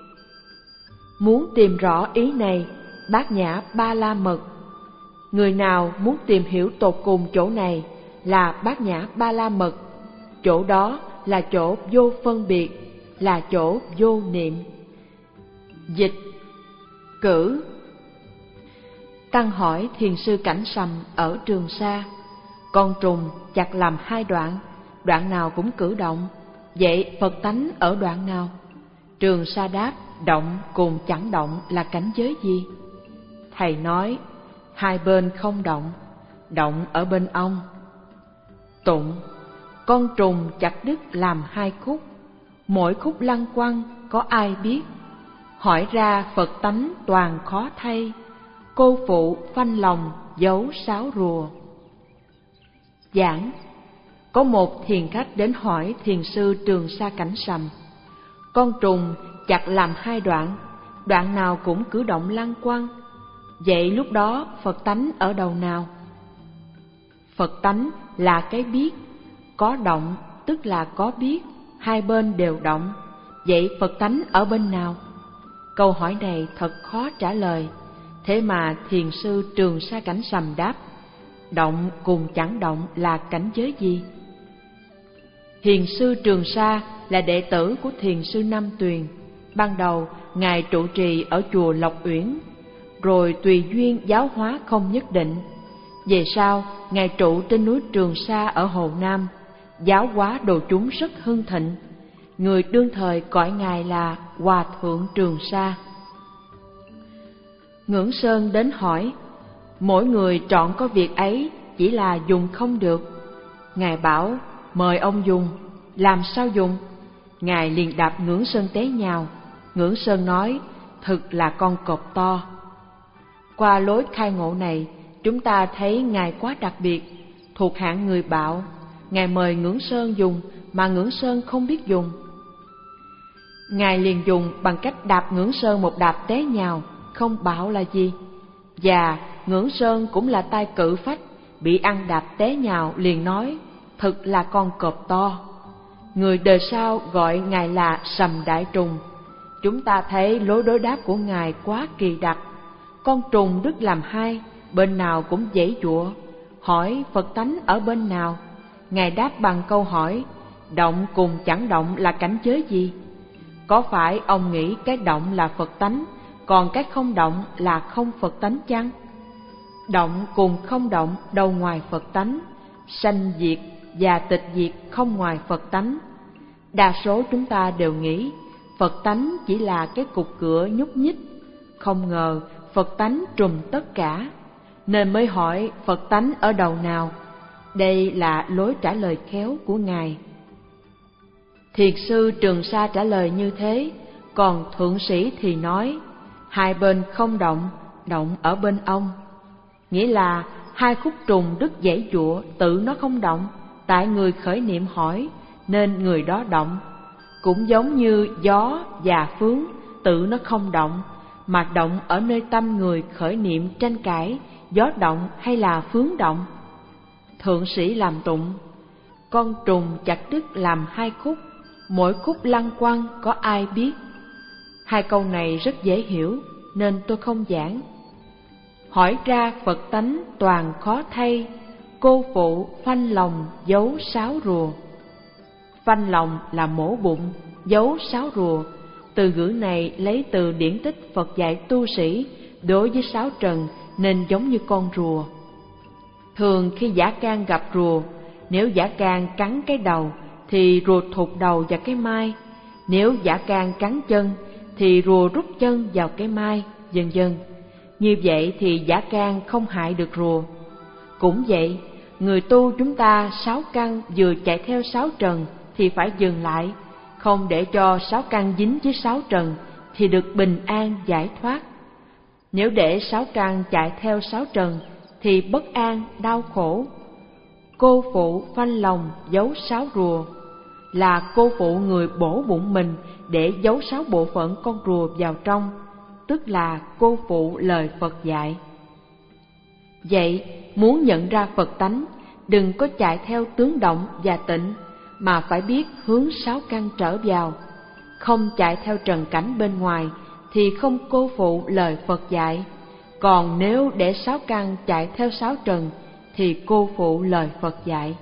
S1: Muốn tìm rõ ý này, Bát Nhã Ba La Mật. Người nào muốn tìm hiểu tột cùng chỗ này là Bát Nhã Ba La Mật. Chỗ đó là chỗ vô phân biệt, là chỗ vô niệm. Dịch. Cử. Tăng hỏi thiền sư Cảnh Sầm ở Trường Sa, con trùng chặt làm hai đoạn, đoạn nào cũng cử động, vậy Phật tánh ở đoạn nào? Trường Sa đáp, động cùng chẳng động là cảnh giới gì? Thầy nói, hai bên không động, động ở bên ông. Tụng. Con trùng chặt đứt làm hai khúc, mỗi khúc lăng quăng có ai biết. Hỏi ra Phật tánh toàn khó thay, cô phụ phanh lòng giấu sáo rùa. Giảng: có một thiền khách đến hỏi thiền sư Trường Sa Cảnh Sầm: con trùng chặt làm hai đoạn, đoạn nào cũng cử động lăng quăng, vậy lúc đó Phật tánh ở đầu nào? Phật tánh là cái biết, có động tức là có biết, hai bên đều động, vậy Phật tánh ở bên nào? Câu hỏi này thật khó trả lời, thế mà thiền sư Trường Sa Cảnh Sầm đáp: động cùng chẳng động là cảnh giới gì? Thiền sư Trường Sa là đệ tử của thiền sư Nam Tuyền. Ban đầu ngài trụ trì ở chùa Lộc Uyển, rồi tùy duyên giáo hóa không nhất định. Về sau ngài trụ trên núi Trường Sa ở Hồ Nam, giáo hóa đồ chúng rất hưng thịnh. Người đương thời gọi ngài là Hòa Thượng Trường Sa. Ngưỡng Sơn đến hỏi: mỗi người trọn có việc ấy, chỉ là dùng không được. Ngài bảo: mời ông dùng. Làm sao dùng? Ngài liền đạp Ngưỡng Sơn té nhào. Ngưỡng Sơn nói: thực là con cọp to. Qua lối khai ngộ này, chúng ta thấy ngài quá đặc biệt, thuộc hạng người bạo. Ngài mời Ngưỡng Sơn dùng mà Ngưỡng Sơn không biết dùng. Ngài liền dùng bằng cách đạp Ngưỡng Sơn một đạp té nhào, không bạo là gì. Và Ngưỡng Sơn cũng là tay cự phách, bị ăn đạp té nhào liền nói: thực là con cọp to. Người đời sau gọi ngài là Sầm Đại Trùng. Chúng ta thấy lối đối đáp của ngài quá kỳ đặc. Con trùng đứt làm hai, bên nào cũng giãy giụa. Hỏi Phật tánh ở bên nào? Ngài đáp bằng câu hỏi: động cùng chẳng động là cảnh giới gì? Có phải ông nghĩ cái động là Phật tánh, còn cái không động là không Phật tánh chăng? Động cùng không động đâu ngoài Phật tánh, sanh diệt và tịch diệt không ngoài Phật tánh. Đa số chúng ta đều nghĩ Phật tánh chỉ là cái cục cửa nhúc nhích, không ngờ Phật tánh trùm tất cả, nên mới hỏi Phật tánh ở đầu nào. Đây là lối trả lời khéo của ngài. Thiền sư Trường Sa trả lời như thế, còn thượng sĩ thì nói: hai bên không động, động ở bên ông. Nghĩa là hai khúc trùng đứt giãy giụa, tự nó không động, tại người khởi niệm hỏi nên người đó động. Cũng giống như gió và phướng, tự nó không động, mà động ở nơi tâm người khởi niệm tranh cãi gió động hay là phướng động. Thượng sĩ làm tụng: con trùng chặt đứt làm hai khúc, mỗi khúc lăng quăng có ai biết. Hai câu này rất dễ hiểu nên tôi không giảng. Hỏi ra Phật tánh toàn khó thay, cô phụ phanh lòng giấu sáo rùa. Phanh lòng là mổ bụng, giấu sáo rùa. Từ ngữ này lấy từ điển tích Phật dạy tu sĩ đối với sáo trần nên giống như con rùa. Thường khi dã can gặp rùa, nếu dã can cắn cái đầu thì rùa thụt đầu vào cái mai, nếu dã can cắn chân thì rùa rút chân vào cái mai, vân vân. Như vậy thì dã can không hại được rùa. Cũng vậy, người tu chúng ta sáu căn vừa chạy theo sáu trần thì phải dừng lại, không để cho sáu căn dính với sáu trần thì được bình an giải thoát. Nếu để sáu căn chạy theo sáu trần thì bất an, đau khổ. Cô phụ phanh lòng giấu sáo rùa là cô phụ người bổ bụng mình để giấu sáu bộ phận con rùa vào trong, tức là cô phụ lời Phật dạy. Vậy, muốn nhận ra Phật tánh, đừng có chạy theo tướng động và tịnh, mà phải biết hướng sáu căn trở vào. Không chạy theo trần cảnh bên ngoài thì không cô phụ lời Phật dạy, còn nếu để sáu căn chạy theo sáu trần thì cô phụ lời Phật dạy.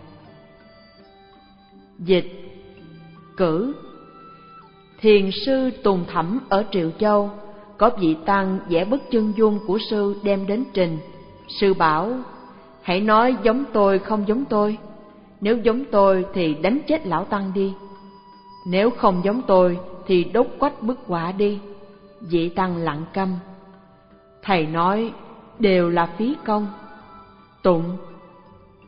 S1: Dịch cử: Thiền sư Tùng Thẩm ở Triệu Châu, có vị tăng vẽ bức chân dung của sư đem đến trình. Sư bảo: hãy nói giống tôi không giống tôi. Nếu giống tôi thì đánh chết lão tăng đi, nếu không giống tôi thì đốt quách bức họa đi. Vị tăng lặng câm. Thầy nói đều là phí công. Tụng: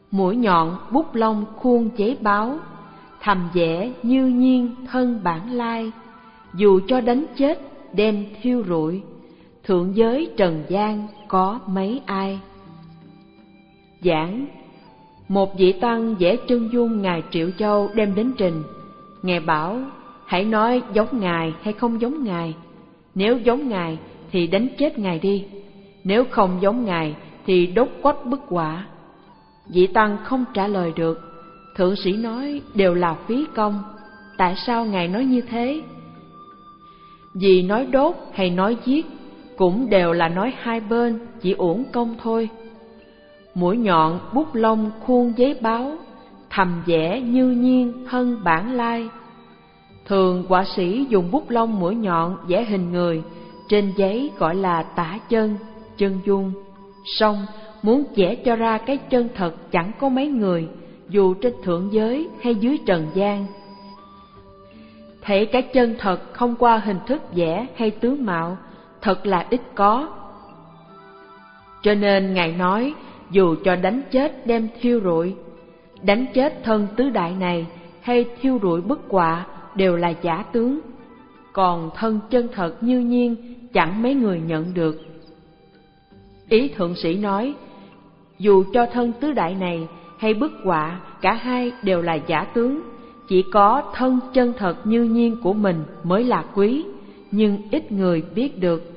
S1: Mũi nhọn bút lông khuôn giấy báo, thầm vẽ như nhiên thân bản lai. Dù cho đánh chết đem thiêu rụi, thượng giới trần gian có mấy ai. Giảng: một vị tăng vẽ chân dung ngài Triệu Châu đem đến trình. Ngài bảo: hãy nói giống ngài hay không giống ngài. Nếu giống ngài thì đánh chết ngài đi, nếu không giống ngài thì đốt quách bức họa. Vị tăng không trả lời được. Thượng sĩ nói đều là phí công. Tại sao ngài nói như thế? Vì nói đốt hay nói giết cũng đều là nói hai bên, chỉ uổng công thôi. Mũi nhọn bút lông khuôn giấy báo, thầm vẽ như nhiên thân bản lai. Thường họa sĩ dùng bút lông mũi nhọn vẽ hình người trên giấy gọi là tả chân, chân dung. Song muốn vẽ cho ra cái chân thật chẳng có mấy người, dù trên thượng giới hay dưới trần gian. Thấy cái chân thật không qua hình thức vẽ hay tướng mạo, thật là ít có. Cho nên ngài nói dù cho đánh chết đem thiêu rụi, đánh chết thân tứ đại này hay thiêu rụi bức họa đều là giả tướng, còn thân chân thật như nhiên chẳng mấy người nhận được. Ý thượng sĩ nói dù cho thân tứ đại này hay bức họa cả hai đều là giả tướng, chỉ có thân chân thật như nhiên của mình mới là quý, nhưng ít người biết được.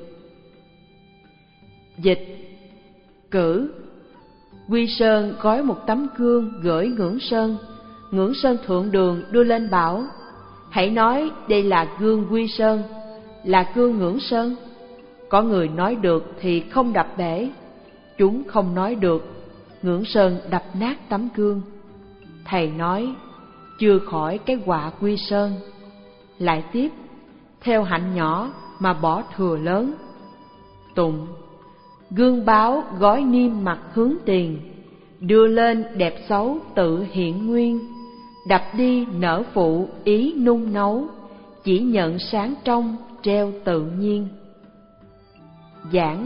S1: Dịch: cử. Quy Sơn gói một tấm gương gửi Ngưỡng Sơn. Ngưỡng Sơn thượng đường đưa lên bảo: hãy nói đây là gương Quy Sơn, là gương Ngưỡng Sơn. Có người nói được thì không đập bể, chúng không nói được, Ngưỡng Sơn đập nát tấm gương. Thầy nói chưa khỏi cái họa Quy Sơn. Lại tiếp: theo hạnh nhỏ mà bỏ thừa lớn. Tụng: gương báo gói niêm mặt hướng tiền, đưa lên đẹp xấu tự hiện nguyên. Đập đi nở phụ ý nung nấu, chỉ nhận sáng trong treo tự nhiên. Giảng: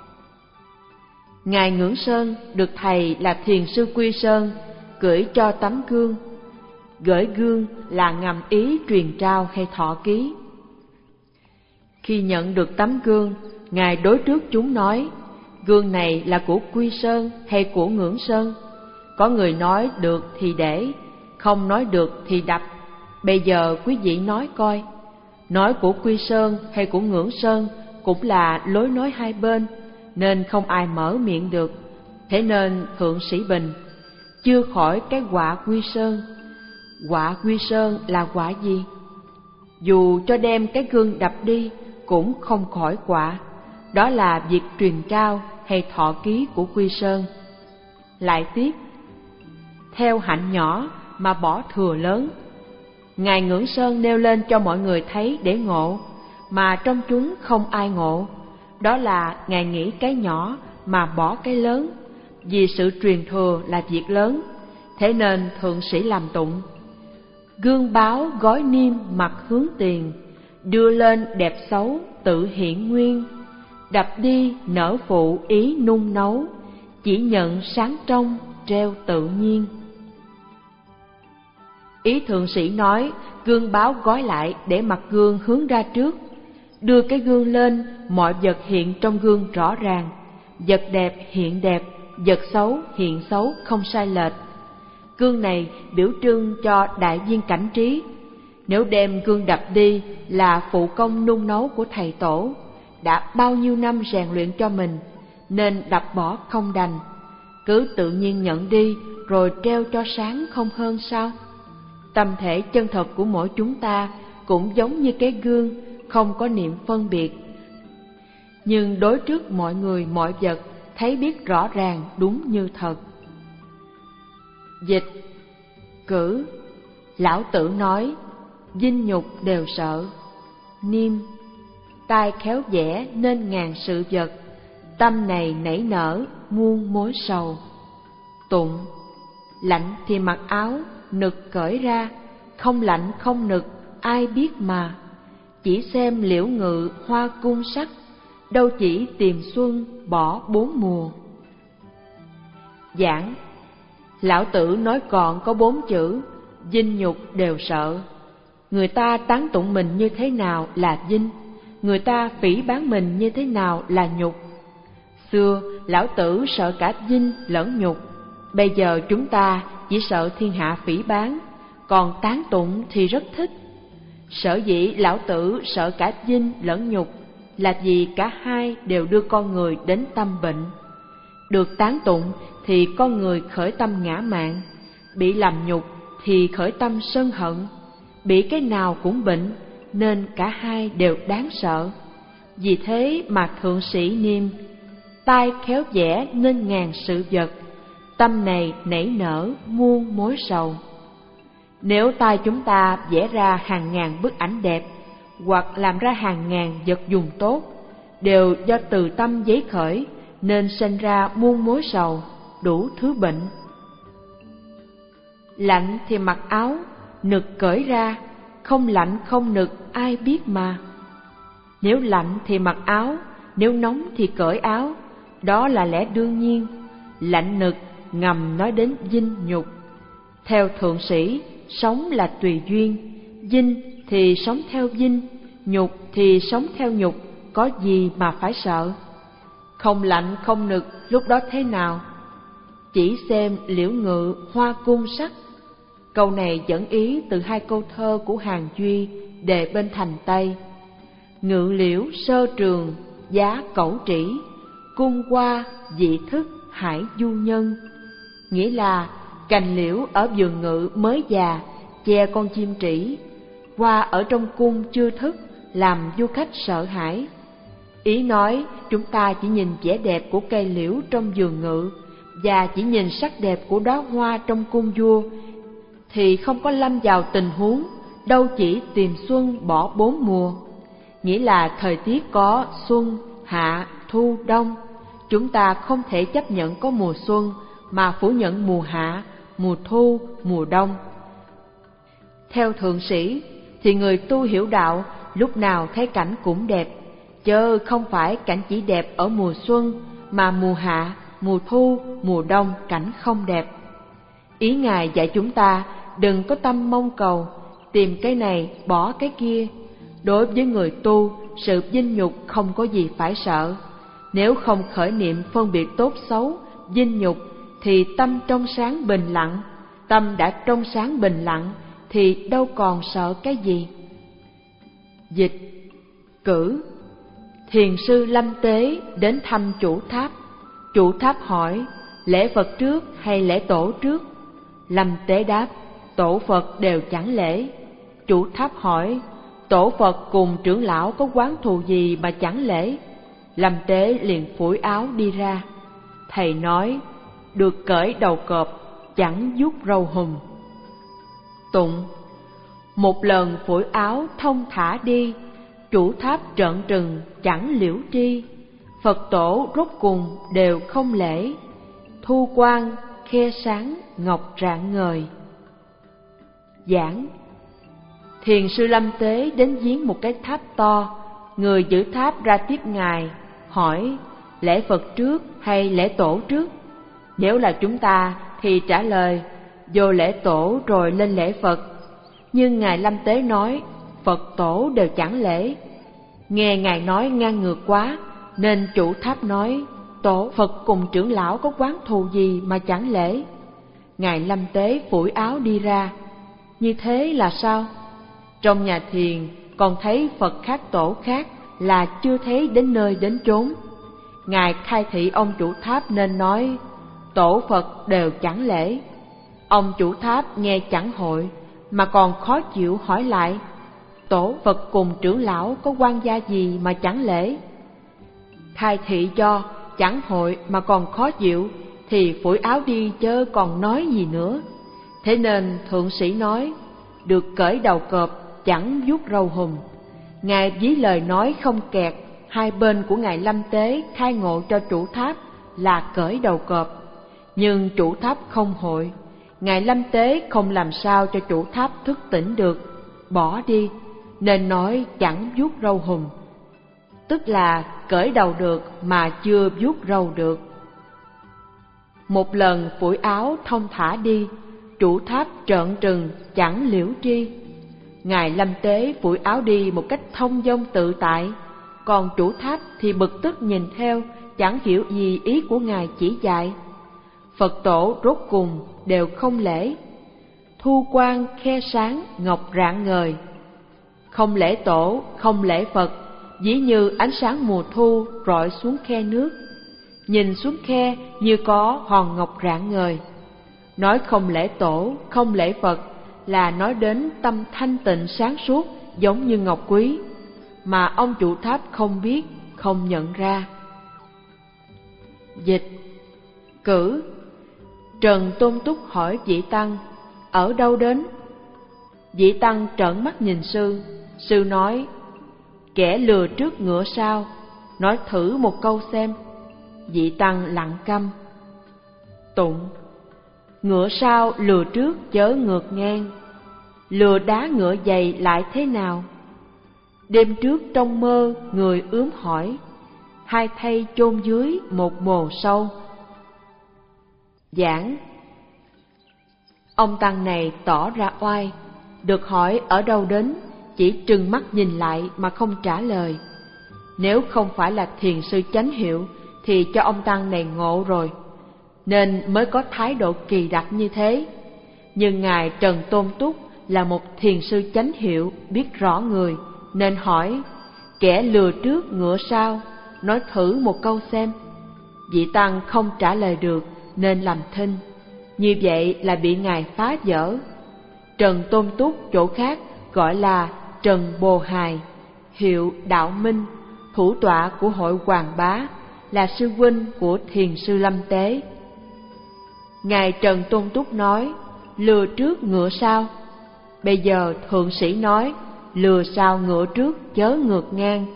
S1: ngài Ngưỡng Sơn được thầy là Thiền sư Quy Sơn gửi cho tấm gương. Gửi gương là ngầm ý truyền trao hay thọ ký. Khi nhận được tấm gương, ngài đối trước chúng nói: gương này là của Quy Sơn hay của Ngưỡng Sơn? Có người nói được thì để, không nói được thì đập. Bây giờ quý vị nói coi, nói của Quy Sơn hay của Ngưỡng Sơn cũng là lối nói hai bên, nên không ai mở miệng được. Thế nên thượng sĩ bình: chưa khỏi cái họa Quy Sơn. Họa Quy Sơn là họa gì? Dù cho đem cái gương đập đi cũng không khỏi họa. Đó là việc truyền trao hay thọ ký của Quy Sơn. Lại tiếp: theo hạnh nhỏ mà bỏ thừa lớn. Ngài Ngưỡng Sơn nêu lên cho mọi người thấy để ngộ, mà trong chúng không ai ngộ. Đó là ngài nghĩ cái nhỏ mà bỏ cái lớn, vì sự truyền thừa là việc lớn. Thế nên thượng sĩ làm tụng: gương báo gói niêm mặt hướng tiền, đưa lên đẹp xấu tự hiện nguyên. Đập đi nở phụ ý nung nấu, chỉ nhận sáng trong treo tự nhiên. Ý thượng sĩ nói gương báo gói lại để mặt gương hướng ra trước. Đưa cái gương lên, mọi vật hiện trong gương rõ ràng. Vật đẹp hiện đẹp, vật xấu hiện xấu, không sai lệch. Gương này biểu trưng cho đại viên cảnh trí. Nếu đem gương đập đi là phụ công nung nấu của thầy tổ, đã bao nhiêu năm rèn luyện cho mình, nên đập bỏ không đành. Cứ tự nhiên nhận đi rồi treo cho sáng không hơn sao? Tâm thể chân thật của mỗi chúng ta cũng giống như cái gương, không có niệm phân biệt. Nhưng đối trước mọi người mọi vật thấy biết rõ ràng đúng như thật. Dịch: cử. Lão Tử nói dinh nhục đều sợ. Niêm: tai khéo vẽ nên ngàn sự vật, tâm này nảy nở muôn mối sầu. Tụng: lạnh thì mặc áo, nực cởi ra, không lạnh không nực ai biết mà. Chỉ xem liễu ngự hoa cung sắc, đâu chỉ tìm xuân bỏ bốn mùa. Giảng: Lão Tử nói gọn có bốn chữ, dinh nhục đều sợ. Người ta tán tụng mình như thế nào là dinh, người ta phỉ báng mình như thế nào là nhục. Xưa Lão Tử sợ cả dinh lẫn nhục, bây giờ chúng ta chỉ sợ thiên hạ phỉ báng, còn tán tụng thì rất thích. Sở dĩ Lão Tử sợ cả dinh lẫn nhục là vì cả hai đều đưa con người đến tâm bệnh. Được tán tụng thì con người khởi tâm ngã mạn, bị làm nhục thì khởi tâm sân hận. Bị cái nào cũng bệnh, nên cả hai đều đáng sợ. Vì thế mà thượng sĩ niêm: tai khéo vẽ nên ngàn sự vật, tâm này nảy nở muôn mối sầu. Nếu tai chúng ta vẽ ra hàng ngàn bức ảnh đẹp, hoặc làm ra hàng ngàn vật dùng tốt, đều do từ tâm giấy khởi, nên sinh ra muôn mối sầu, đủ thứ bệnh. Lạnh thì mặc áo, nực cởi ra, không lạnh không nực ai biết mà. Nếu lạnh thì mặc áo, nếu nóng thì cởi áo, đó là lẽ đương nhiên. Lạnh nực ngầm nói đến dinh nhục. Theo thượng sĩ, sống là tùy duyên, dinh thì sống theo dinh, nhục thì sống theo nhục, có gì mà phải sợ. Không lạnh không nực lúc đó thế nào? Chỉ xem Liễu Ngự Hoa Cung Sắc. Câu này dẫn ý từ hai câu thơ của Hàn Duy đề bên thành Tây. Ngự liễu sơ trường, giá cẩu trĩ, cung hoa dị thức hải du nhân. Nghĩa là cành liễu ở vườn ngự mới già, che con chim trĩ. Hoa ở trong cung chưa thức, làm du khách sợ hãi. Ý nói chúng ta chỉ nhìn vẻ đẹp của cây liễu trong vườn ngự, và chỉ nhìn sắc đẹp của đóa hoa trong cung vua, thì không có lâm vào tình huống đâu chỉ tìm xuân bỏ bốn mùa. Nghĩa là thời tiết có xuân, hạ, thu, đông. Chúng ta không thể chấp nhận có mùa xuân mà phủ nhận mùa hạ, mùa thu, mùa đông. Theo thượng sĩ thì người tu hiểu đạo lúc nào thấy cảnh cũng đẹp, chớ không phải cảnh chỉ đẹp ở mùa xuân mà mùa hạ, mùa thu, mùa đông cảnh không đẹp. Ý Ngài dạy chúng ta đừng có tâm mong cầu, tìm cái này bỏ cái kia. Đối với người tu, sự dinh nhục không có gì phải sợ. Nếu không khởi niệm phân biệt tốt xấu, dinh nhục, thì tâm trong sáng bình lặng. Tâm đã trong sáng bình lặng thì đâu còn sợ cái gì. Dịch cử. Thiền sư Lâm Tế đến thăm chủ tháp. Chủ tháp hỏi: lễ Phật trước hay lễ tổ trước? Lâm Tế đáp: tổ Phật đều chẳng lễ. Chủ tháp hỏi: tổ Phật cùng trưởng lão có oán thù gì mà chẳng lễ? Lâm Tế liền phủi áo đi ra. Thầy nói: được cởi đầu cọp, chẳng vuốt râu hùm. Tụng. Một lần phủi áo thông thả đi, chủ tháp trợn trừng chẳng liễu tri. Phật tổ rốt cùng đều không lễ, thu quang khe sáng ngọc rạng ngời. Giảng. Thiền sư Lâm Tế đến viếng một cái tháp to. Người giữ tháp ra tiếp Ngài, hỏi: lễ Phật trước hay lễ tổ trước? Nếu là chúng ta thì trả lời: vô lễ tổ rồi lên lễ Phật. Nhưng Ngài Lâm Tế nói: Phật tổ đều chẳng lễ. Nghe Ngài nói ngang ngược quá, nên chủ tháp nói: tổ Phật cùng trưởng lão có oán thù gì mà chẳng lễ? Ngài Lâm Tế phủi áo đi ra. Như thế là sao? Trong nhà thiền còn thấy Phật khác tổ khác là chưa thấy đến nơi đến chốn. Ngài khai thị ông chủ tháp nên nói: tổ Phật đều chẳng lễ. Ông chủ tháp nghe chẳng hội, mà còn khó chịu hỏi lại: tổ Phật cùng trưởng lão có quan gia gì mà chẳng lễ? Khai thị cho chẳng hội mà còn khó chịu thì phủi áo đi chớ còn nói gì nữa. Thế nên thượng sĩ nói: được cởi đầu cọp, chẳng vuốt râu hùm. Ngài ví lời nói không kẹt hai bên của Ngài Lâm Tế khai ngộ cho chủ tháp là cởi đầu cọp. Nhưng chủ tháp không hội. Ngài Lâm Tế không làm sao cho chủ tháp thức tỉnh được, bỏ đi, nên nói chẳng vuốt râu hùm. Tức là cởi đầu được mà chưa vuốt râu được. Một lần phủi áo thông thả đi, trụ tháp trợn trừng chẳng liễu tri. Ngài Lâm Tế phủi áo đi một cách thông dong tự tại, còn trụ tháp thì bực tức nhìn theo, chẳng hiểu gì ý của Ngài chỉ dạy. Phật tổ rốt cùng đều không lễ, thu quang khe sáng ngọc rạng ngời. Không lễ tổ, không lễ Phật, dĩ như ánh sáng mùa thu rọi xuống khe nước, nhìn xuống khe như có hòn ngọc rạng ngời. Nói không lễ tổ, không lễ Phật là nói đến tâm thanh tịnh sáng suốt giống như ngọc quý, mà ông trụ tháp không biết, không nhận ra. Dịch cử. Trần Tôn Túc hỏi vị tăng, ở đâu đến? Vị tăng trợn mắt nhìn sư. Sư nói, kẻ lừa trước ngựa sau, nói thử một câu xem. Vị tăng lặng câm. Tụng. Ngựa sau lừa trước chớ ngược ngang, lừa đá ngựa dày lại thế nào? Đêm trước trong mơ người ướm hỏi, hai thay chôn dưới một mồ sâu. Giảng. Ông tăng này tỏ ra oai, được hỏi ở đâu đến, chỉ trừng mắt nhìn lại mà không trả lời. Nếu không phải là thiền sư chánh hiệu thì cho ông tăng này ngộ rồi, nên mới có thái độ kỳ đặc như thế. Nhưng Ngài Trần Tôn Túc là một thiền sư chánh hiệu, biết rõ người, nên hỏi, kẻ lừa trước ngựa sau, nói thử một câu xem. Vị tăng không trả lời được nên làm thinh. Như vậy là bị Ngài phá vỡ. Trần Tôn Túc chỗ khác gọi là Trần Bồ Hài, hiệu Đạo Minh, thủ tọa của hội Hoàng Bá, là sư huynh của thiền sư Lâm Tế. Ngài Trần Tôn Túc nói, lừa trước ngựa sau. Bây giờ thượng sĩ nói, lừa sau ngựa trước chớ ngược ngang,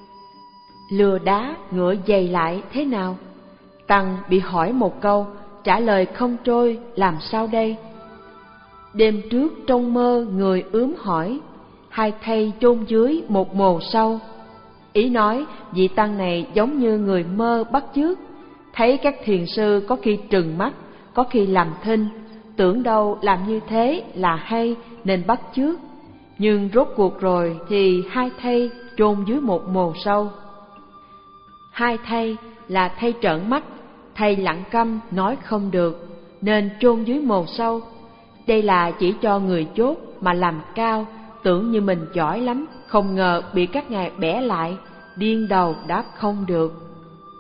S1: lừa đá ngựa dày lại thế nào? Tăng bị hỏi một câu, trả lời không trôi, làm sao đây? Đêm trước trong mơ người ướm hỏi, hai thay chôn dưới một mồ sâu. Ý nói vị tăng này giống như người mơ bắt chước, thấy các thiền sư có khi trừng mắt, có khi làm thinh, tưởng đâu làm như thế là hay nên bắt chước, nhưng rốt cuộc rồi thì hai thay chôn dưới một mồ sâu. Hai thay là thay trợn mắt, thay lặng câm nói không được, nên chôn dưới mồ sâu. Đây là chỉ cho người chốt mà làm cao, tưởng như mình giỏi lắm, không ngờ bị các ngài bẻ lại, điên đầu đáp không được.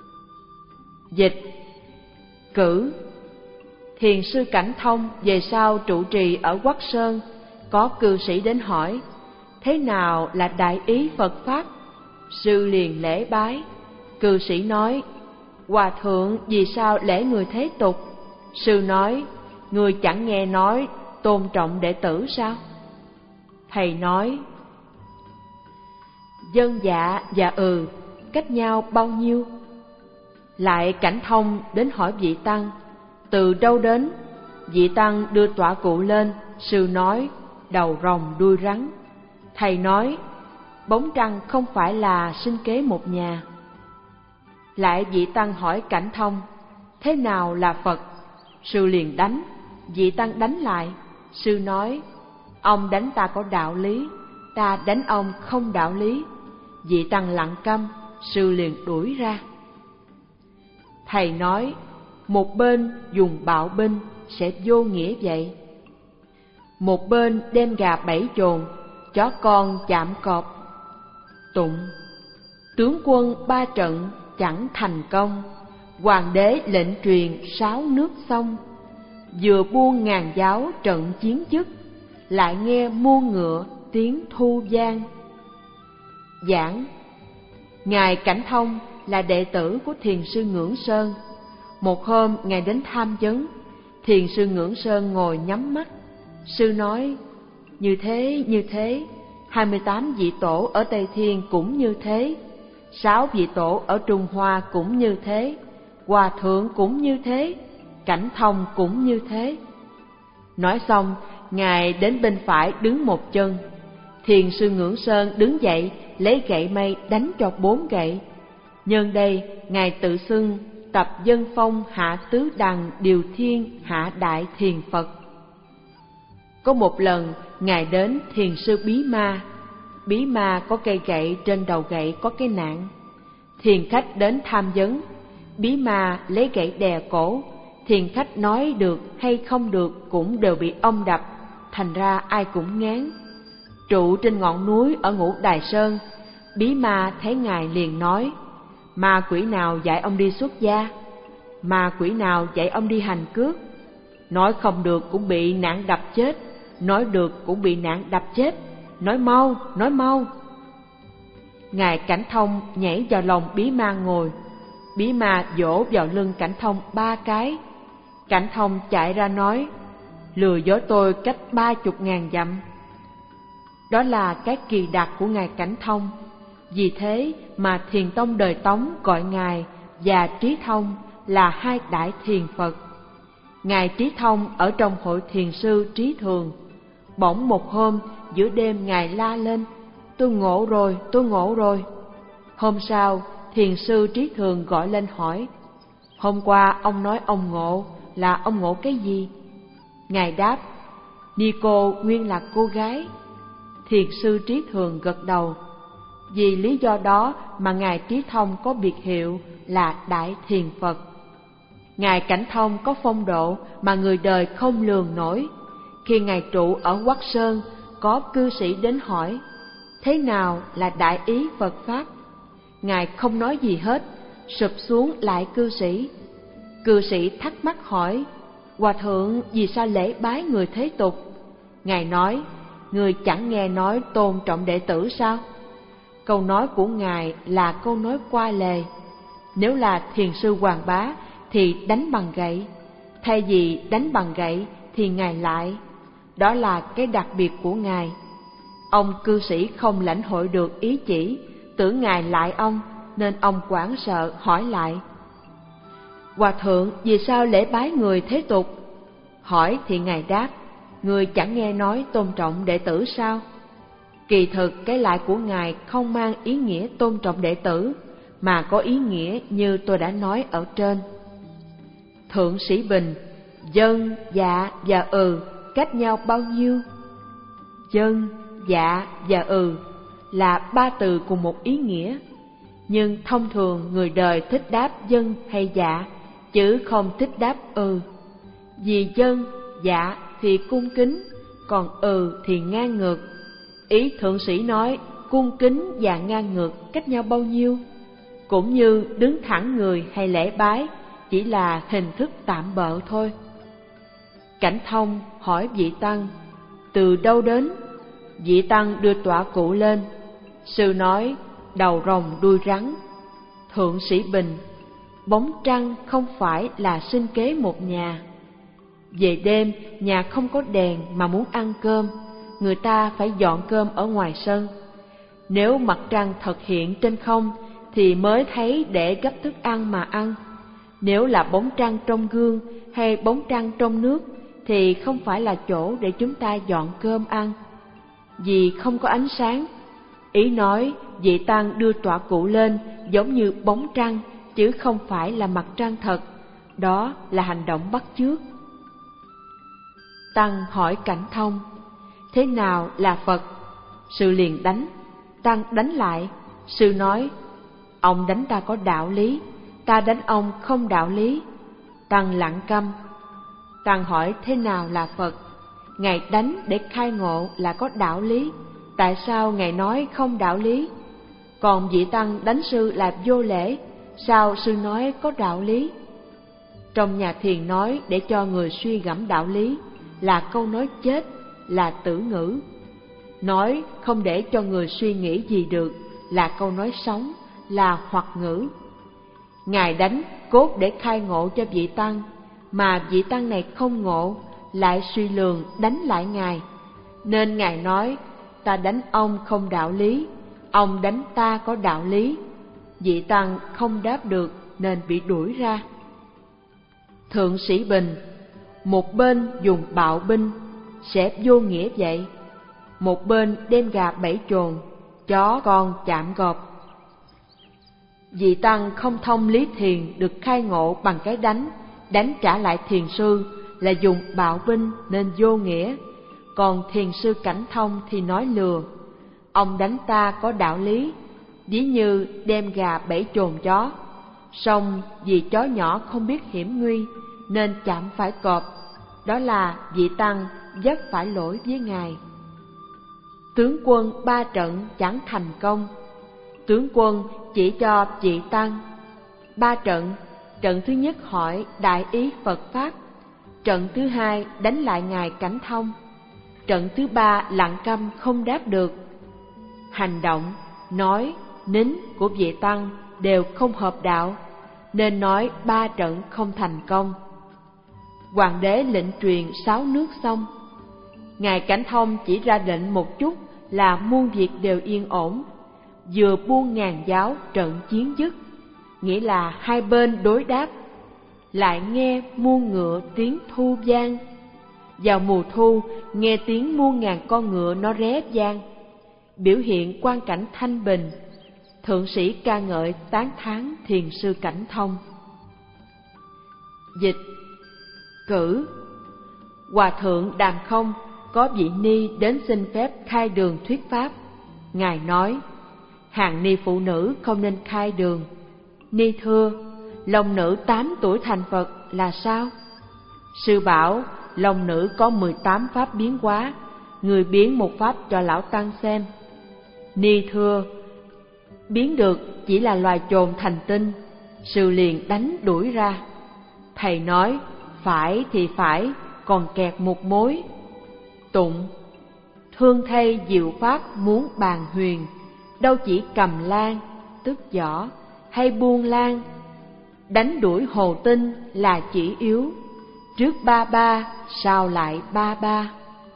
S1: Dịch cử. Thiền sư Cảnh Thông về sau trụ trì ở Quắc Sơn, có cư sĩ đến hỏi, thế nào là đại ý Phật Pháp? Sư liền lễ bái. Cư sĩ nói, hòa thượng vì sao lễ người thế tục? Sư nói, người chẳng nghe nói tôn trọng đệ tử sao? Thầy nói, dân dạ và ừ cách nhau bao nhiêu? Lại Cảnh Thông đến hỏi vị tăng, từ đâu đến? Vị tăng đưa tọa cụ lên. Sư nói, đầu rồng đuôi rắn. Thầy nói, bóng trăng không phải là sinh kế một nhà. Lại vị tăng hỏi Cảnh Thông, thế nào là Phật? Sư liền đánh. Vị tăng đánh lại. Sư nói, ông đánh ta có đạo lý, ta đánh ông không đạo lý. Vị tăng lặng câm. Sư liền đuổi ra. Thầy nói, một bên dùng bạo binh sẽ vô nghĩa vậy. Một bên đem gà bảy chồn, chó con chạm cọp. Tụng. Tướng quân ba trận chẳng thành công, hoàng đế lệnh truyền sáu nước xong. Vừa buông ngàn giáo trận chiến dứt, lại nghe muôn ngựa tiếng thu vang. Giảng. Ngài Cảnh Thông là đệ tử của thiền sư Ngưỡng Sơn. Một hôm ngài đến tham vấn, thiền sư Ngưỡng Sơn ngồi nhắm mắt. Sư nói, như thế như thế, hai mươi tám vị tổ ở Tây Thiên cũng như thế, sáu vị tổ ở Trung Hoa cũng như thế, hòa thượng cũng như thế, Cảnh Thông cũng như thế. Nói xong, ngài đến bên phải đứng một chân. Thiền sư Ngưỡng Sơn đứng dậy lấy gậy mây đánh cho bốn gậy. Nhân đây ngài tự xưng tập dân phong hạ tứ đằng điều thiên hạ đại thiền Phật. Có một lần, Ngài đến thiền sư Bí Ma. Bí Ma có cây gậy, trên đầu gậy có cái nạn. Thiền khách đến tham vấn, Bí Ma lấy gậy đè cổ. Thiền khách nói được hay không được cũng đều bị ông đập, thành ra ai cũng ngán. Trụ trên ngọn núi ở Ngũ Đài Sơn, Bí Ma thấy Ngài liền nói: ma quỷ nào dạy ông đi xuất gia? Ma quỷ nào dạy ông đi hành cước? Nói không được cũng bị nạn đập chết, nói được cũng bị nạn đập chết, nói mau, nói mau. Ngài Cảnh Thông nhảy vào lòng Bí Ma ngồi. Bí Ma vỗ vào lưng Cảnh Thông ba cái. Cảnh Thông chạy ra nói: lừa dối tôi cách ba chục ngàn dặm. Đó là cái kỳ đặc của Ngài Cảnh Thông. Vì thế mà Thiền tông đời Tống gọi Ngài và Trí Thông là hai đại thiền Phật. Ngài Trí Thông ở trong hội thiền sư Trí Thường. Bỗng một hôm giữa đêm Ngài la lên: tôi ngộ rồi, tôi ngộ rồi. Hôm sau thiền sư Trí Thường gọi lên hỏi: hôm qua ông nói ông ngộ, là ông ngộ cái gì? Ngài đáp: ni cô nguyên là cô gái. Thiền sư Trí Thường gật đầu. Vì lý do đó mà Ngài Trí Thông có biệt hiệu là Đại Thiền Phật. Ngài Cảnh Thông có phong độ mà người đời không lường nổi. Khi Ngài trụ ở Quắc Sơn, có cư sĩ đến hỏi: thế nào là đại ý Phật Pháp? Ngài không nói gì hết, sụp xuống lại cư sĩ. Cư sĩ thắc mắc hỏi: hòa thượng vì sao lễ bái người thế tục? Ngài nói: người chẳng nghe nói tôn trọng đệ tử sao? Câu nói của Ngài là câu nói qua lề. Nếu là thiền sư Hoàng Bá thì đánh bằng gậy, thay vì đánh bằng gậy thì Ngài lại. Đó là cái đặc biệt của Ngài. Ông cư sĩ không lãnh hội được ý chỉ, tưởng Ngài lại ông, nên ông hoảng sợ hỏi lại: hòa thượng vì sao lễ bái người thế tục? Hỏi thì Ngài đáp: người chẳng nghe nói tôn trọng đệ tử sao? Kỳ thực cái lại của Ngài không mang ý nghĩa tôn trọng đệ tử, mà có ý nghĩa như tôi đã nói ở trên. Thượng Sĩ Bình: dân, dạ và ừ cách nhau bao nhiêu? Dân, dạ và ừ là ba từ cùng một ý nghĩa, nhưng thông thường người đời thích đáp dân hay dạ, chứ không thích đáp ừ. Vì dân, dạ thì cung kính, còn ừ thì ngang ngược. Ý thượng sĩ nói cung kính và ngang ngược cách nhau bao nhiêu? Cũng như đứng thẳng người hay lễ bái, chỉ là hình thức tạm bợ thôi. Cảnh Thông hỏi vị tăng: từ đâu đến? Vị tăng đưa tọa cụ lên. Sư nói: đầu rồng đuôi rắn. Thượng Sĩ Bình: bóng trăng không phải là sinh kế một nhà. Về đêm nhà không có đèn mà muốn ăn cơm, người ta phải dọn cơm ở ngoài sân. Nếu mặt trăng thật hiện trên không thì mới thấy để gấp thức ăn mà ăn. Nếu là bóng trăng trong gương hay bóng trăng trong nước thì không phải là chỗ để chúng ta dọn cơm ăn, vì không có ánh sáng. Ý nói vị tăng đưa tọa cụ lên giống như bóng trăng, chứ không phải là mặt trăng thật. Đó là hành động bắt chước. Tăng hỏi Cảnh Thông: thế nào là Phật? Sư liền đánh. Tăng đánh lại. Sư nói: ông đánh ta có đạo lý, ta đánh ông không đạo lý. Tăng lặng câm. Tăng hỏi thế nào là Phật? Ngài đánh để khai ngộ là có đạo lý, tại sao Ngài nói không đạo lý? Còn vị tăng đánh sư là vô lễ, sao sư nói có đạo lý? Trong nhà thiền nói để cho người suy gẫm đạo lý là câu nói chết, là tử ngữ. Nói không để cho người suy nghĩ gì được là câu nói sống, là hoặc ngữ. Ngài đánh cốt để khai ngộ cho vị tăng, mà vị tăng này không ngộ, lại suy lường đánh lại Ngài. Nên Ngài nói: ta đánh ông không đạo lý, ông đánh ta có đạo lý. Vị tăng không đáp được nên bị đuổi ra. Thượng Sĩ Bình: một bên dùng bạo binh sẽ vô nghĩa vậy, một bên đem gà bẫy chồn, chó con chạm gọt. Vị tăng không thông lý thiền được khai ngộ bằng cái đánh, đánh trả lại thiền sư là dùng bạo binh nên vô nghĩa. Còn thiền sư Cảnh Thông thì nói lừa. Ông đánh ta có đạo lý, ví như đem gà bẫy chồn chó. Song vì chó nhỏ không biết hiểm nguy nên chạm phải cọp, đó là vị tăng vấp phải lỗi với ngài. Tướng quân ba trận chẳng thành công. Tướng quân chỉ cho vị tăng ba trận. Trận thứ nhất hỏi đại ý Phật Pháp. Trận thứ hai đánh lại ngài Cảnh Thông. Trận thứ ba lặng câm không đáp được. Hành động, nói, nín của vị tăng đều không hợp đạo, nên nói ba trận không thành công. Hoàng đế lệnh truyền sáu nước xong. Ngài Cảnh Thông chỉ ra lệnh một chút là muôn việc đều yên ổn. Vừa buông ngàn giáo trận chiến dứt, nghĩa là hai bên đối đáp. Lại nghe muôn ngựa tiếng thu vang. Vào mùa thu nghe tiếng muôn ngàn con ngựa nó ré vang, biểu hiện quang cảnh thanh bình. Thượng sĩ ca ngợi tán thán thiền sư Cảnh Thông. Dịch: cử. Hòa thượng Đàm Không có vị ni đến xin phép khai đường thuyết pháp. Ngài nói: hàng ni phụ nữ không nên khai đường. Ni thưa: lòng nữ tám tuổi thành Phật là sao? Sư bảo: lòng nữ có mười tám pháp biến hóa, người biến một pháp cho lão tăng xem. Ni thưa: biến được chỉ là loài chồn thành tinh. Sư liền đánh đuổi ra. Thầy nói: phải thì phải, còn kẹt một mối. Tụng: thương thay diệu pháp muốn bàn huyền, đâu chỉ cầm lan, tức võ, hay buông lan. Đánh đuổi hồ tinh là chỉ yếu, trước ba ba, sau lại ba ba.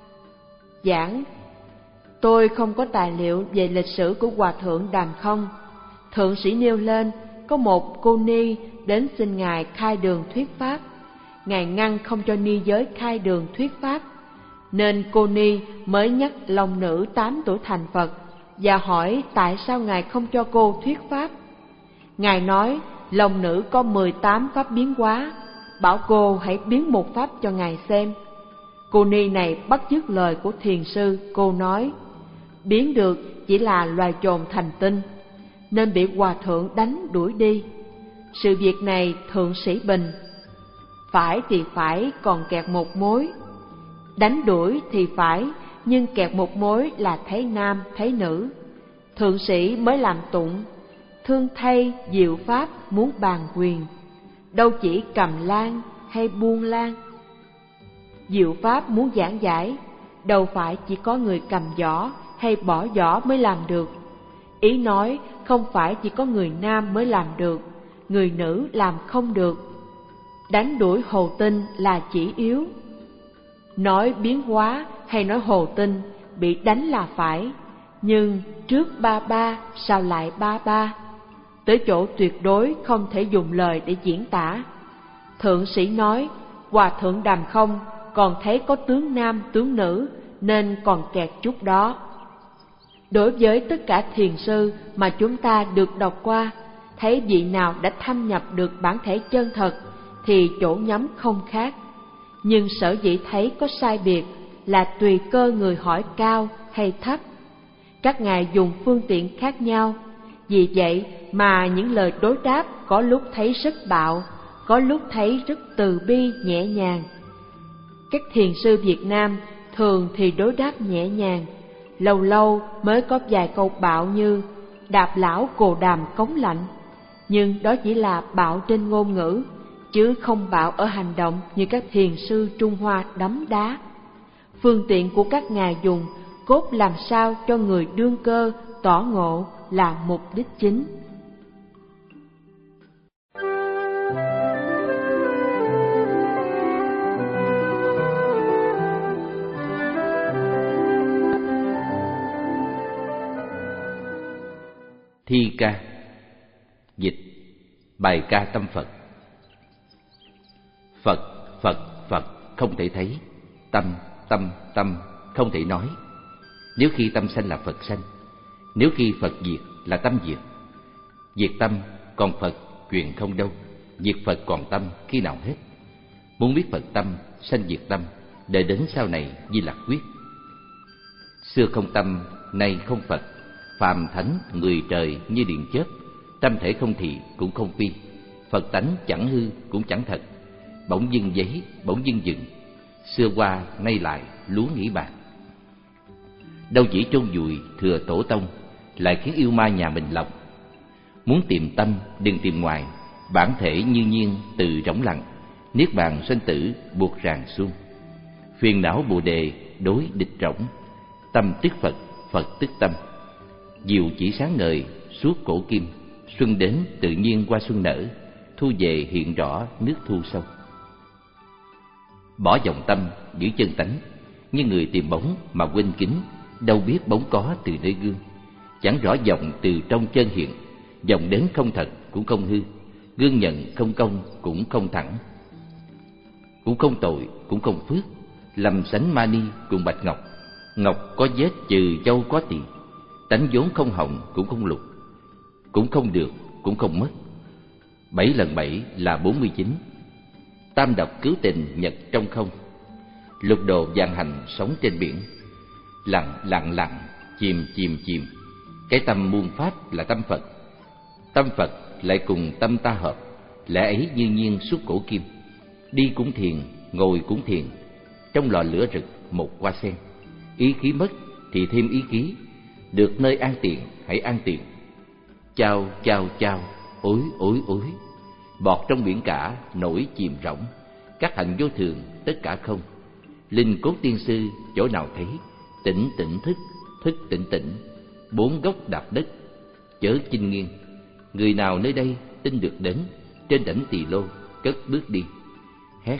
S1: Giảng: tôi không có tài liệu về lịch sử của Hòa thượng Đàm Không. Thượng sĩ nêu lên có một cô ni đến xin ngài khai đường thuyết pháp. Ngài ngăn không cho ni giới khai đường thuyết pháp, nên cô ni mới nhắc lòng nữ tám tuổi thành Phật và hỏi tại sao ngài không cho cô thuyết pháp. Ngài nói lòng nữ có mười tám pháp biến hóa, bảo cô hãy biến một pháp cho ngài xem. Cô ni này bắt chước lời của thiền sư. Cô nói: biến được chỉ là loài chồn thành tinh, nên bị hòa thượng đánh đuổi đi. Sự việc này thượng sĩ bình: phải thì phải, còn kẹt một mối. Đánh đuổi thì phải, nhưng kẹt một mối là thấy nam thấy nữ. Thượng sĩ mới làm tụng: thương thay diệu pháp muốn bàn quyền, đâu chỉ cầm lan hay buông lan. Diệu pháp muốn giảng giải, đâu phải chỉ có người cầm võ hay bỏ võ mới làm được. Ý nói không phải chỉ có người nam mới làm được, người nữ làm không được. Đánh đuổi hồ tinh là chỉ yếu. Nói biến hóa hay nói hồ tinh bị đánh là phải, nhưng trước ba ba, sau lại ba ba. Tới chỗ tuyệt đối không thể dùng lời để diễn tả. Thượng sĩ nói Hòa thượng Đàm Không còn thấy có tướng nam tướng nữ, nên còn kẹt chút đó. Đối với tất cả thiền sư mà chúng ta được đọc qua, thấy vị nào đã thâm nhập được bản thể chân thật thì chỗ nhắm không khác. Nhưng sở dĩ thấy có sai biệt là tùy cơ người hỏi cao hay thấp. Các ngài dùng phương tiện khác nhau, vì vậy mà những lời đối đáp có lúc thấy rất bạo, có lúc thấy rất từ bi nhẹ nhàng. Các thiền sư Việt Nam thường thì đối đáp nhẹ nhàng, lâu lâu mới có vài câu bạo như đạp lão cồ đàm cống lạnh, nhưng đó chỉ là bạo trên ngôn ngữ, chứ không bạo ở hành động như các thiền sư Trung Hoa đấm đá. Phương tiện của các ngài dùng cốt làm sao cho người đương cơ tỏ ngộ là mục đích chính.
S2: Thi ca. Dịch: bài ca tâm Phật. Phật, Phật, Phật không thể thấy, tâm, tâm, tâm không thể nói. Nếu khi tâm sanh là Phật sanh, nếu khi Phật diệt là tâm diệt. Diệt tâm còn Phật chuyện không đâu. Diệt Phật còn tâm khi nào hết. Muốn biết Phật tâm, sanh diệt tâm, đợi đến sau này Di Lặc quyết. Xưa không tâm, nay không Phật. Phàm thánh người trời như điện chớp, tâm thể không thị cũng không phi. Phật tánh chẳng hư cũng chẳng thật, bỗng dưng giấy bỗng dưng dừng. Xưa qua nay lại lúa nghĩ bạc. Đâu chỉ chôn vùi thừa tổ tông, lại khiến yêu ma nhà mình lòng. Muốn tìm tâm đừng tìm ngoài, bản thể như nhiên từ rỗng lặng. Niết bàn sanh tử buộc ràng xuông, phiền não bồ đề đối địch rỗng. Tâm tức Phật, Phật tức tâm, diệu chỉ sáng ngời suốt cổ kim. Xuân đến tự nhiên qua xuân nở, thu về hiện rõ nước thu sâu. Bỏ vòng tâm giữ chân tánh, như người tìm bóng mà quên kính. Đâu biết bóng có từ nơi gương, chẳng rõ vòng từ trong chân hiện. Vòng đến không thật cũng không hư, gương nhận không công cũng không thẳng. Cũng không tội cũng không phước, lầm sánh ma ni cùng bạch ngọc. Ngọc có vết trừ châu có tiền, tánh vốn không hồng cũng không lục. Cũng không được cũng không mất, bảy lần bảy là bốn mươi chín. Tam độc cứu tình nhật trong không, lục đồ vạn hành sống trên biển. Lặng lặng lặng, chìm chìm chìm, cái tâm muôn pháp là tâm Phật. Tâm Phật lại cùng tâm ta hợp, lẽ ấy như nhiên suốt cổ kim. Đi cũng thiền, ngồi cũng thiền, trong lò lửa rực một hoa sen. Ý khí mất thì thêm ý khí, được nơi an tiện hãy an tiện. Chao chao chao, ối ối ối, bọt trong biển cả nổi chìm rỗng. Các hạnh vô thường tất cả không, linh cốt tiên sư chỗ nào thấy. Tỉnh tỉnh thức, thức tỉnh tỉnh, bốn gốc đạp đất chớ chinh nghiêng. Người nào nơi đây tin được đến, trên đảnh Tỳ Lô cất bước đi. Hét.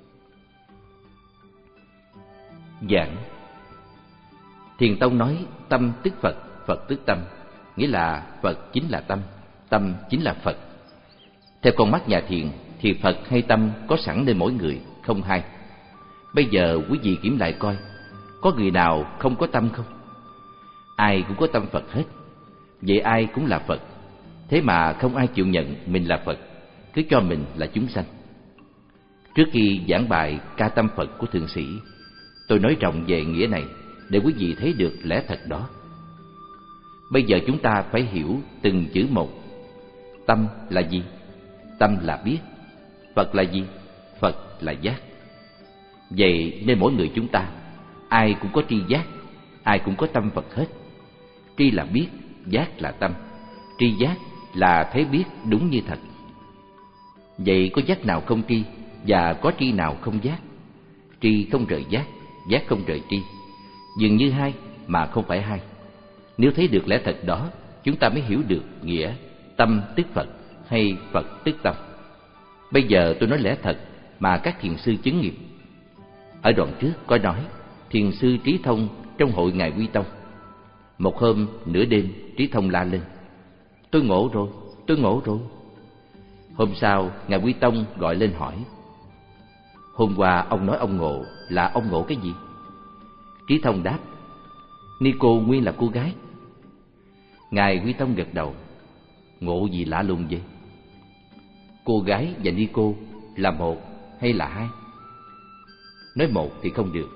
S2: Giảng. Thiền tông nói tâm tức Phật, Phật tức tâm, nghĩa là Phật chính là tâm, tâm chính là Phật. Theo con mắt nhà thiền thì Phật hay tâm có sẵn nơi mỗi người, không hai. Bây giờ quý vị kiểm lại coi, có người nào không có tâm không? Ai cũng có tâm Phật hết. Vậy ai cũng là Phật, thế mà không ai chịu nhận mình là Phật, cứ cho mình là chúng sanh. Trước khi giảng bài ca tâm Phật của thượng sĩ, tôi nói rộng về nghĩa này để quý vị thấy được lẽ thật đó. Bây giờ chúng ta phải hiểu từng chữ một. Tâm là gì? Tâm là biết. Phật là gì? Phật là giác. Vậy nên mỗi người chúng ta, ai cũng có tri giác, ai cũng có tâm Phật hết. Tri là biết, giác là tâm. Tri giác là thấy biết đúng như thật. Vậy có giác nào không tri, và có tri nào không giác? Tri không rời giác, giác không rời tri, dường như hai mà không phải hai. Nếu thấy được lẽ thật đó, chúng ta mới hiểu được nghĩa tâm tức Phật hay Phật tức tâm. Bây giờ tôi nói lẽ thật mà các thiền sư chứng nghiệm. Ở đoạn trước có nói thiền sư Trí Thông trong hội Ngài Quy Tông. Một hôm nửa đêm, Trí Thông la lên: tôi ngộ rồi, tôi ngộ rồi. Hôm sau Ngài Quy Tông gọi lên hỏi: hôm qua ông nói ông ngộ, là ông ngộ cái gì? Trí Thông đáp: ni cô nguyên là cô gái. Ngài Quy Tông gật đầu: ngộ gì lạ lùng vậy? Cô gái và ni cô là một hay là hai? Nói một thì không được,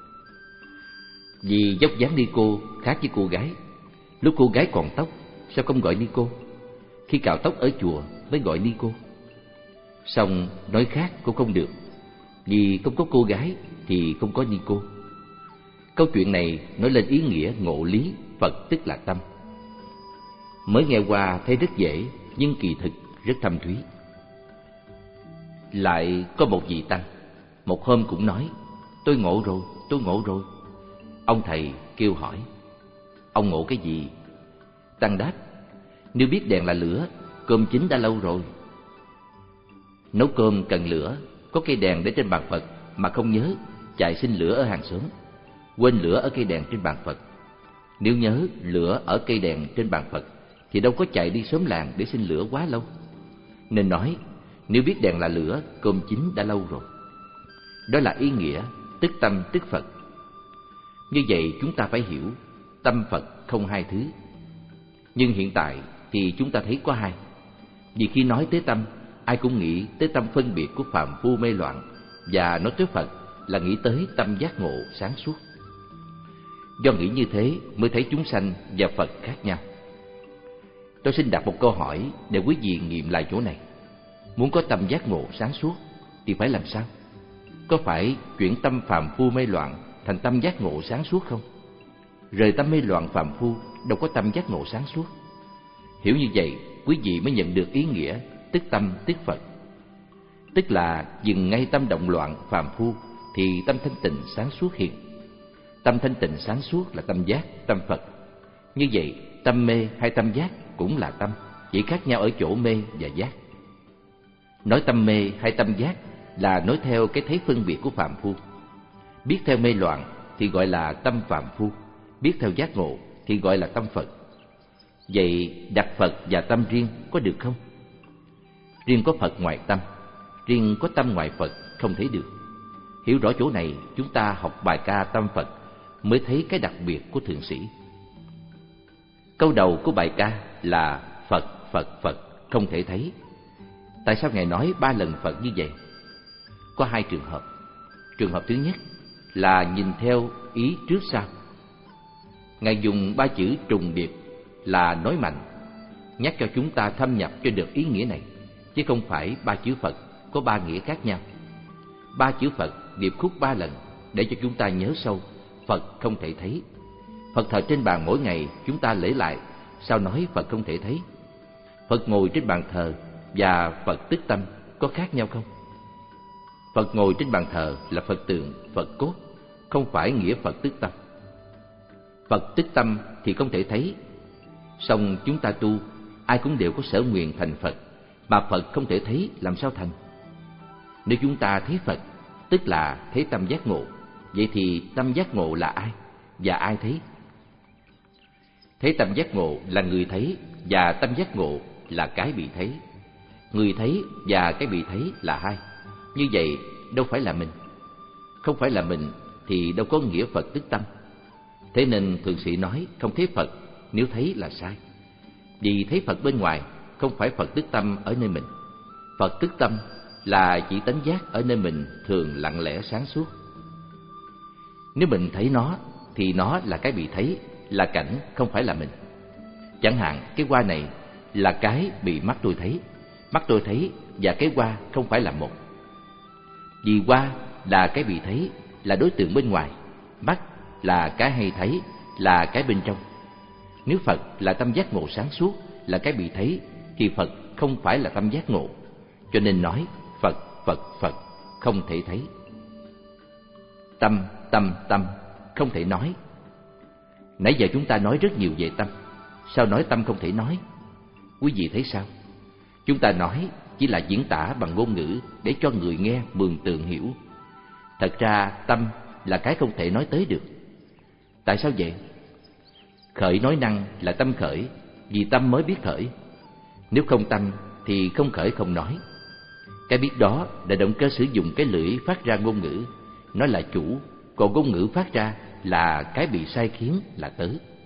S2: vì dốc dáng ni cô khác với cô gái. Lúc cô gái còn tóc, sao không gọi ni cô? Khi cạo tóc ở chùa mới gọi ni cô. Xong nói khác cũng không được, vì không có cô gái thì không có ni cô. Câu chuyện này nói lên ý nghĩa ngộ lý Phật tức là tâm. Mới nghe qua thấy rất dễ, nhưng kỳ thực rất thâm thúy. Lại có một vị tăng, một hôm cũng nói: tôi ngộ rồi, tôi ngộ rồi. Ông thầy kêu hỏi: ông ngộ cái gì? Tăng đáp: nếu biết đèn là lửa, cơm chín đã lâu rồi. Nấu cơm cần lửa, có cây đèn để trên bàn Phật mà không nhớ, chạy xin lửa ở hàng xóm, quên lửa ở cây đèn trên bàn Phật. Nếu nhớ lửa ở cây đèn trên bàn Phật thì đâu có chạy đi xóm làng để xin lửa quá lâu. Nên nói nếu biết đèn là lửa, cơm chín đã lâu rồi. Đó là ý nghĩa tức tâm tức Phật. Như vậy chúng ta phải hiểu tâm Phật không hai thứ. Nhưng hiện tại thì chúng ta thấy có hai. Vì khi nói tới tâm, ai cũng nghĩ tới tâm phân biệt của phàm phu mê loạn, và nói tới Phật là nghĩ tới tâm giác ngộ sáng suốt. Do nghĩ như thế mới thấy chúng sanh và Phật khác nhau. Tôi xin đặt một câu hỏi để quý vị nghiệm lại chỗ này. Muốn có tâm giác ngộ sáng suốt thì phải làm sao? Có phải chuyển tâm phàm phu mê loạn thành tâm giác ngộ sáng suốt không? Rời tâm mê loạn phàm phu đâu có tâm giác ngộ sáng suốt. Hiểu như vậy, quý vị mới nhận được ý nghĩa tức tâm tức Phật. Tức là dừng ngay tâm động loạn phàm phu thì tâm thanh tịnh sáng suốt hiện. Tâm thanh tịnh sáng suốt là tâm giác, tâm Phật. Như vậy, tâm mê hay tâm giác cũng là tâm, chỉ khác nhau ở chỗ mê và giác. Nói tâm mê hay tâm giác là nói theo cái thấy phân biệt của phàm phu. Biết theo mê loạn thì gọi là tâm phàm phu, biết theo giác ngộ thì gọi là tâm Phật. Vậy đặt Phật và tâm riêng có được không? Riêng có Phật ngoài tâm, riêng có tâm ngoài Phật không thể được. Hiểu rõ chỗ này, chúng ta học bài ca Tâm Phật mới thấy cái đặc biệt của thượng sĩ. Câu đầu của bài ca là Phật, Phật, Phật không thể thấy. Tại sao Ngài nói ba lần Phật như vậy? Có hai trường hợp. Trường hợp thứ nhất là nhìn theo ý trước sau. Ngài dùng ba chữ trùng điệp là nói mạnh, nhắc cho chúng ta thâm nhập cho được ý nghĩa này, chứ không phải ba chữ Phật có ba nghĩa khác nhau. Ba chữ Phật điệp khúc ba lần để cho chúng ta nhớ sâu Phật không thể thấy. Phật thờ trên bàn mỗi ngày chúng ta lễ lại, sao nói Phật không thể thấy? Phật ngồi trên bàn thờ và Phật tức tâm có khác nhau không? Phật ngồi trên bàn thờ là Phật tượng, Phật cốt, không phải nghĩa Phật tức tâm. Phật tức tâm thì không thể thấy. Song chúng ta tu, ai cũng đều có sở nguyện thành Phật, mà Phật không thể thấy làm sao thành? Nếu chúng ta thấy Phật, tức là thấy tâm giác ngộ. Vậy thì tâm giác ngộ là ai? Và ai thấy? Thấy tâm giác ngộ là người thấy, và tâm giác ngộ là cái bị thấy. Người thấy và cái bị thấy là hai. Như vậy đâu phải là mình. Không phải là mình thì đâu có nghĩa Phật tức tâm. Thế nên thượng sĩ nói không thấy Phật nếu thấy là sai. Vì thấy Phật bên ngoài, không phải Phật tức tâm ở nơi mình. Phật tức tâm là chỉ tánh giác ở nơi mình thường lặng lẽ sáng suốt. Nếu mình thấy nó thì nó là cái bị thấy, là cảnh, không phải là mình. Chẳng hạn cái hoa này là cái bị mắt tôi thấy. Mắt tôi thấy và cái hoa không phải là một. Vì hoa là cái bị thấy, là đối tượng bên ngoài. Mắt là cái hay thấy, là cái bên trong. Nếu Phật là tâm giác ngộ sáng suốt, là cái bị thấy, thì Phật không phải là tâm giác ngộ. Cho nên nói Phật, Phật, Phật không thể thấy. Tâm, tâm, tâm không thể nói. Nãy giờ chúng ta nói rất nhiều về tâm, sao nói tâm không thể nói? Quý vị thấy sao? Chúng ta nói chỉ là diễn tả bằng ngôn ngữ để cho người nghe mường tượng hiểu. Thật ra tâm là cái không thể nói tới được. Tại sao vậy? Khởi nói năng là tâm khởi, vì tâm mới biết khởi. Nếu không tâm thì không khởi không nói. Cái biết đó là động cơ sử dụng cái lưỡi phát ra ngôn ngữ, nó là chủ, còn ngôn ngữ phát ra là cái bị sai khiến, là tớ.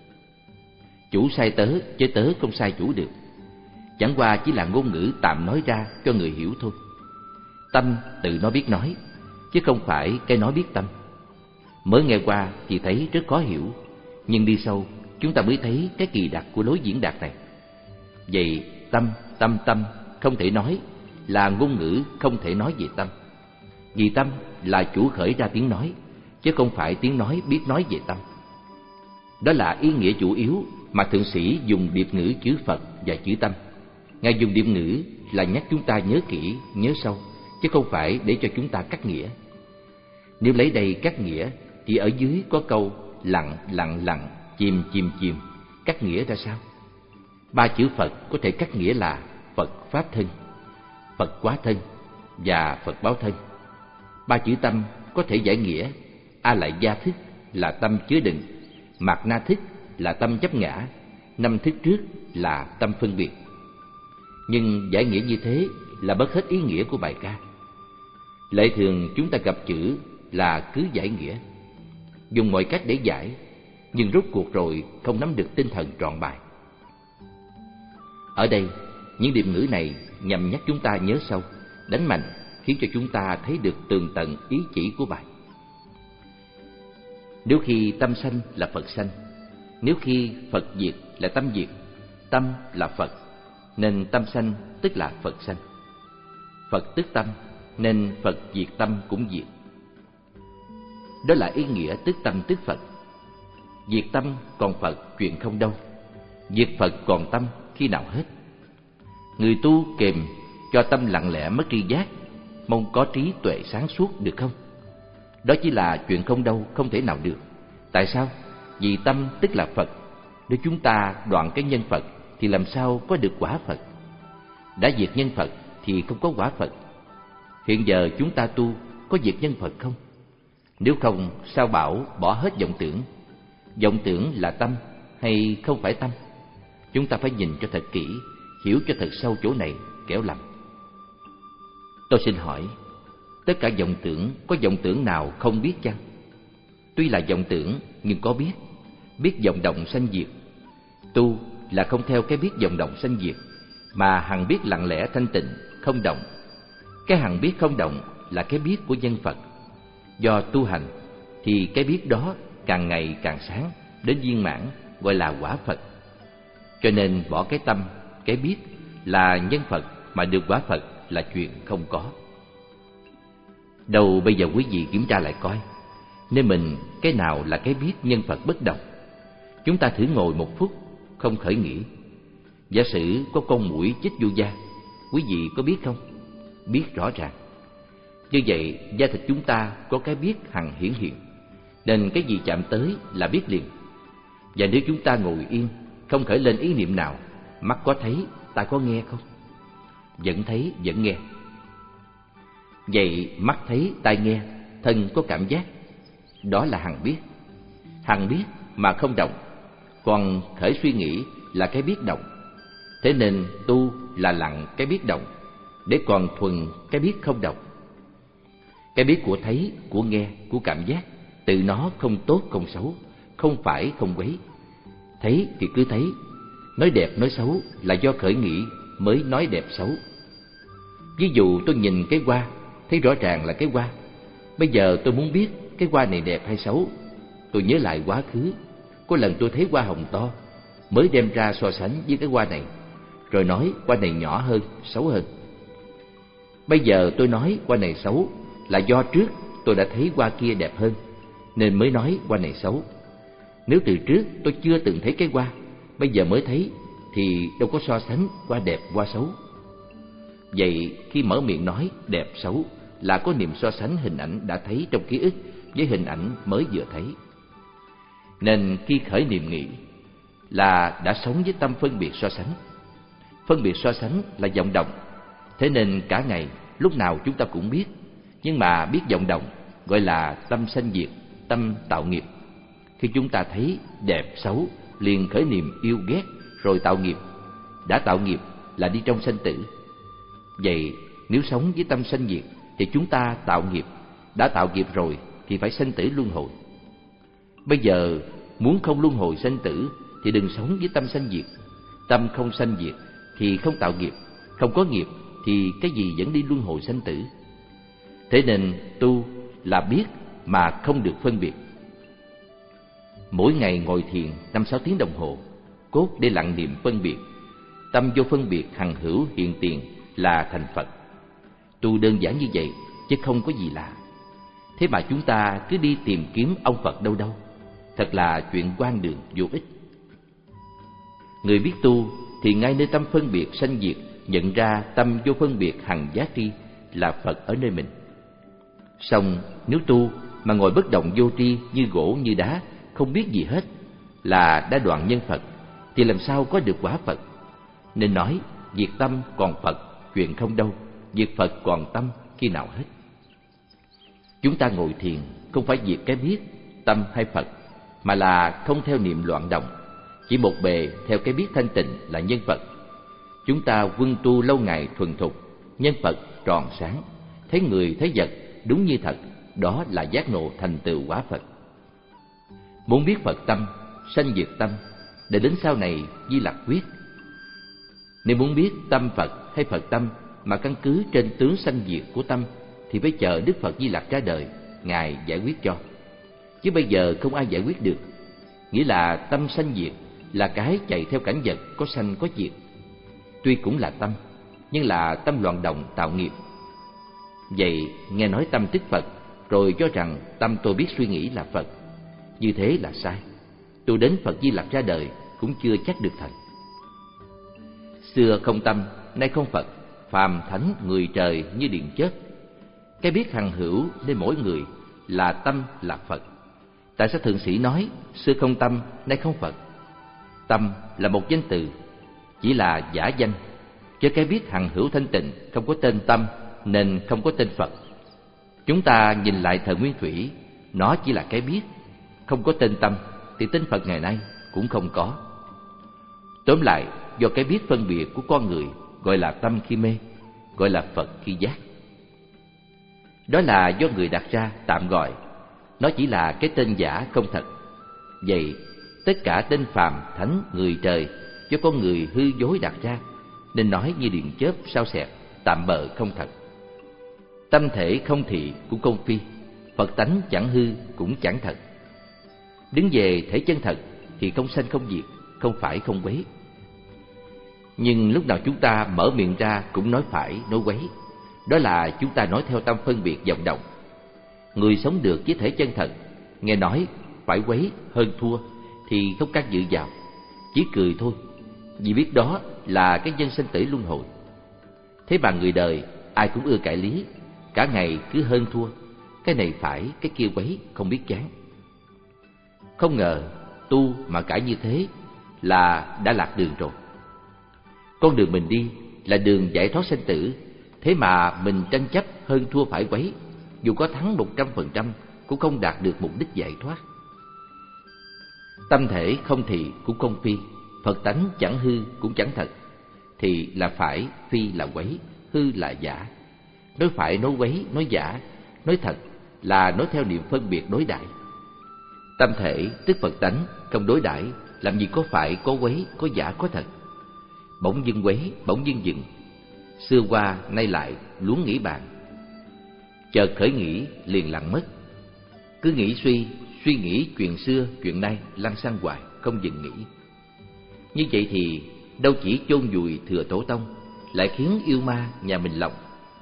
S2: Chủ sai tớ, chứ tớ không sai chủ được. Chẳng qua chỉ là ngôn ngữ tạm nói ra cho người hiểu thôi. Tâm tự nó biết nói, chứ không phải cái nói biết tâm. Mới nghe qua thì thấy rất khó hiểu, nhưng đi sâu chúng ta mới thấy cái kỳ đặc của lối diễn đạt này. Vậy tâm, tâm, tâm không thể nói là ngôn ngữ không thể nói về tâm. Vì tâm là chủ khởi ra tiếng nói, chứ không phải tiếng nói biết nói về tâm. Đó là ý nghĩa chủ yếu mà thượng sĩ dùng điệp ngữ chữ Phật và chữ tâm. Ngài dùng điệp ngữ là nhắc chúng ta nhớ kỹ, nhớ sâu, chứ không phải để cho chúng ta cắt nghĩa. Nếu lấy đây cắt nghĩa thì ở dưới có câu lặng, lặng, lặng, chìm, chìm, chìm. Cắt nghĩa ra sao? Ba chữ Phật có thể cắt nghĩa là Phật Pháp thân, Phật Quá thân và Phật Báo thân. Ba chữ tâm có thể giải nghĩa A Lại Gia thức là tâm chứa đựng, Mạt Na thức là tâm chấp ngã, năm thức trước là tâm phân biệt. Nhưng giải nghĩa như thế là mất hết ý nghĩa của bài ca. Lệ thường chúng ta gặp chữ là cứ giải nghĩa, dùng mọi cách để giải, nhưng rốt cuộc rồi không nắm được tinh thần trọn bài. Ở đây những điệp ngữ này nhằm nhắc chúng ta nhớ sâu, đánh mạnh, khiến cho chúng ta thấy được tường tận ý chỉ của bài. Nếu khi tâm sanh là Phật sanh, nếu khi Phật diệt là tâm diệt, tâm là Phật, nên tâm sanh tức là Phật sanh. Phật tức tâm, nên Phật diệt tâm cũng diệt. Đó là ý nghĩa tức tâm tức Phật. Diệt tâm còn Phật chuyện không đâu, diệt Phật còn tâm khi nào hết. Người tu kèm cho tâm lặng lẽ mất tri giác, mong có trí tuệ sáng suốt được không? Đó chỉ là chuyện không đâu, không thể nào được. Tại sao? Vì tâm tức là Phật. Nếu chúng ta đoạn cái nhân Phật thì làm sao có được quả Phật? Đã diệt nhân Phật thì không có quả Phật. Hiện giờ chúng ta tu có diệt nhân Phật không? Nếu không, sao bảo bỏ hết vọng tưởng? Vọng tưởng là tâm hay không phải tâm? Chúng ta phải nhìn cho thật kỹ, hiểu cho thật sâu chỗ này, kẻo lầm. Tôi xin hỏi, tất cả vọng tưởng, có vọng tưởng nào không biết chăng? Tuy là vọng tưởng, nhưng có biết, biết vọng động sanh diệt. Tu là không theo cái biết vọng động sanh diệt, mà hằng biết lặng lẽ thanh tịnh, không động. Cái hằng biết không động là cái biết của nhân Phật. Do tu hành thì cái biết đó càng ngày càng sáng, đến viên mãn, gọi là quả Phật. Cho nên bỏ cái tâm, cái biết là nhân Phật mà được quả Phật là chuyện không có. Đâu bây giờ quý vị kiểm tra lại coi, nên mình cái nào là cái biết nhân Phật bất động? Chúng ta thử ngồi một phút, không khởi nghĩ. Giả sử có con muỗi chích vô da, quý vị có biết không? Biết rõ ràng. Như vậy, da thịt chúng ta có cái biết hằng hiển hiện, nên cái gì chạm tới là biết liền. Và nếu chúng ta ngồi yên, không khởi lên ý niệm nào, mắt có thấy, tai có nghe không? Vẫn thấy, vẫn nghe. Vậy mắt thấy, tai nghe, thân có cảm giác, đó là hằng biết. Hằng biết mà không động, còn khởi suy nghĩ là cái biết động. Thế nên tu là lặng cái biết động, để còn thuần cái biết không động. Cái biết của thấy, của nghe, của cảm giác, tự nó không tốt không xấu, không phải không quấy. Thấy thì cứ thấy, nói đẹp nói xấu là do khởi nghĩ mới nói đẹp xấu. Ví dụ tôi nhìn cái hoa, thấy rõ ràng là cái hoa. Bây giờ tôi muốn biết cái hoa này đẹp hay xấu. Tôi nhớ lại quá khứ, có lần tôi thấy hoa hồng to, mới đem ra so sánh với cái hoa này, rồi nói hoa này nhỏ hơn, xấu hơn. Bây giờ tôi nói hoa này xấu là do trước tôi đã thấy hoa kia đẹp hơn, nên mới nói hoa này xấu. Nếu từ trước tôi chưa từng thấy cái hoa, bây giờ mới thấy, thì đâu có so sánh hoa đẹp hoa xấu. Vậy khi mở miệng nói đẹp xấu là có niệm so sánh hình ảnh đã thấy trong ký ức với hình ảnh mới vừa thấy. Nên khi khởi niệm nghĩ là đã sống với tâm phân biệt so sánh. Phân biệt so sánh là vọng động. Thế nên cả ngày lúc nào chúng ta cũng biết, nhưng mà biết vọng động gọi là tâm sanh diệt, tâm tạo nghiệp. Khi chúng ta thấy đẹp xấu liền khởi niệm yêu ghét rồi tạo nghiệp. Đã tạo nghiệp là đi trong sanh tử. Vậy nếu sống với tâm sanh diệt thì chúng ta tạo nghiệp. Đã tạo nghiệp rồi thì phải sanh tử luân hồi. Bây giờ muốn không luân hồi sanh tử thì đừng sống với tâm sanh diệt. Tâm không sanh diệt thì không tạo nghiệp, không có nghiệp thì cái gì vẫn đi luân hồi sanh tử. Thế nên tu là biết mà không được phân biệt. Mỗi ngày ngồi thiền năm sáu tiếng đồng hồ, cốt để lặng niệm phân biệt. Tâm vô phân biệt hằng hữu hiện tiền là thành Phật. Tu đơn giản như vậy chứ không có gì lạ. Thế mà chúng ta cứ đi tìm kiếm ông Phật đâu đâu, thật là chuyện hoang đường vô ích. Người biết tu thì ngay nơi tâm phân biệt sanh diệt nhận ra tâm vô phân biệt hằng giác tri là Phật ở nơi mình. Song nếu tu mà ngồi bất động vô tri như gỗ như đá, không biết gì hết, là đã đoạn nhân Phật, thì làm sao có được quả Phật? Nên nói diệt tâm còn Phật chuyện không đâu, diệt Phật còn tâm khi nào hết. Chúng ta ngồi thiền không phải diệt cái biết tâm hay Phật, mà là không theo niệm loạn động, chỉ một bề theo cái biết thanh tịnh là nhân Phật. Chúng ta quân tu lâu ngày thuần thục, nhân Phật tròn sáng, thấy người thấy vật đúng như thật, đó là giác ngộ thành tựu quả Phật. Muốn biết Phật tâm, sanh diệt tâm, để đến sau này Di Lặc quyết. Nếu muốn biết tâm Phật hay Phật tâm mà căn cứ trên tướng sanh diệt của tâm thì phải chờ Đức Phật Di Lặc ra đời, Ngài giải quyết cho. Chứ bây giờ không ai giải quyết được. Nghĩa là tâm sanh diệt là cái chạy theo cảnh vật có sanh có diệt. Tuy cũng là tâm, nhưng là tâm loạn động tạo nghiệp. Vậy nghe nói tâm tức Phật, rồi cho rằng tâm tôi biết suy nghĩ là Phật. Như thế là sai. Tôi đến Phật Di Lặc ra đời cũng chưa chắc được thành. Xưa không tâm, nay không Phật, phàm thánh người trời như điện chớp. Cái biết hằng hữu nên mỗi người là tâm là Phật. Tại sao Thượng Sĩ nói xưa không tâm, nay không Phật? Tâm là một danh từ, chỉ là giả danh, chứ cái biết hằng hữu thanh tịnh không có tên tâm nên không có tên Phật. Chúng ta nhìn lại thời Nguyên Thủy, nó chỉ là cái biết, không có tên tâm, thì tên Phật ngày nay cũng không có. Tóm lại, do cái biết phân biệt của con người gọi là tâm khi mê, gọi là Phật khi giác. Đó là do người đặt ra tạm gọi, nó chỉ là cái tên giả không thật. Vậy tất cả tên phàm thánh người trời do con người hư dối đặt ra, nên nói như điện chớp sao xẹt, tạm bợ không thật. Tâm thể không thị cũng không phi, Phật tánh chẳng hư cũng chẳng thật. Đứng về thể chân thật thì không sanh không diệt, không phải không quấy. Nhưng lúc nào chúng ta mở miệng ra cũng nói phải, nói quấy. Đó là chúng ta nói theo tâm phân biệt vọng động. Người sống được với thể chân thật, nghe nói phải quấy, hơn thua thì không can dự vào, chỉ cười thôi, vì biết đó là cái nhân sinh tử luân hồi. Thế mà người đời ai cũng ưa cãi lý, cả ngày cứ hơn thua, cái này phải, cái kia quấy, không biết chán. Không ngờ tu mà cãi như thế là đã lạc đường rồi. Con đường mình đi là đường giải thoát sinh tử, thế mà mình tranh chấp hơn thua phải quấy, dù có thắng một trăm phần trăm cũng không đạt được mục đích giải thoát. Tâm thể không thị cũng không phi, Phật tánh chẳng hư cũng chẳng thật. Thì là phải, phi là quấy, hư là giả. Nói phải, nói quấy, nói giả, nói thật là nói theo niệm phân biệt đối đãi. Tâm thể tức Phật tánh không đối đãi, làm gì có phải, có quấy, có giả, có thật. Bỗng dưng quấy, bỗng dưng dừng, xưa qua nay lại luống nghĩ bàn. Chợt khởi nghĩ liền lặng mất, cứ nghĩ suy, suy nghĩ chuyện xưa, chuyện nay, lăn xăng hoài, không dừng nghĩ. Như vậy thì đâu chỉ chôn vùi thừa tổ tông, lại khiến yêu ma nhà mình lòng.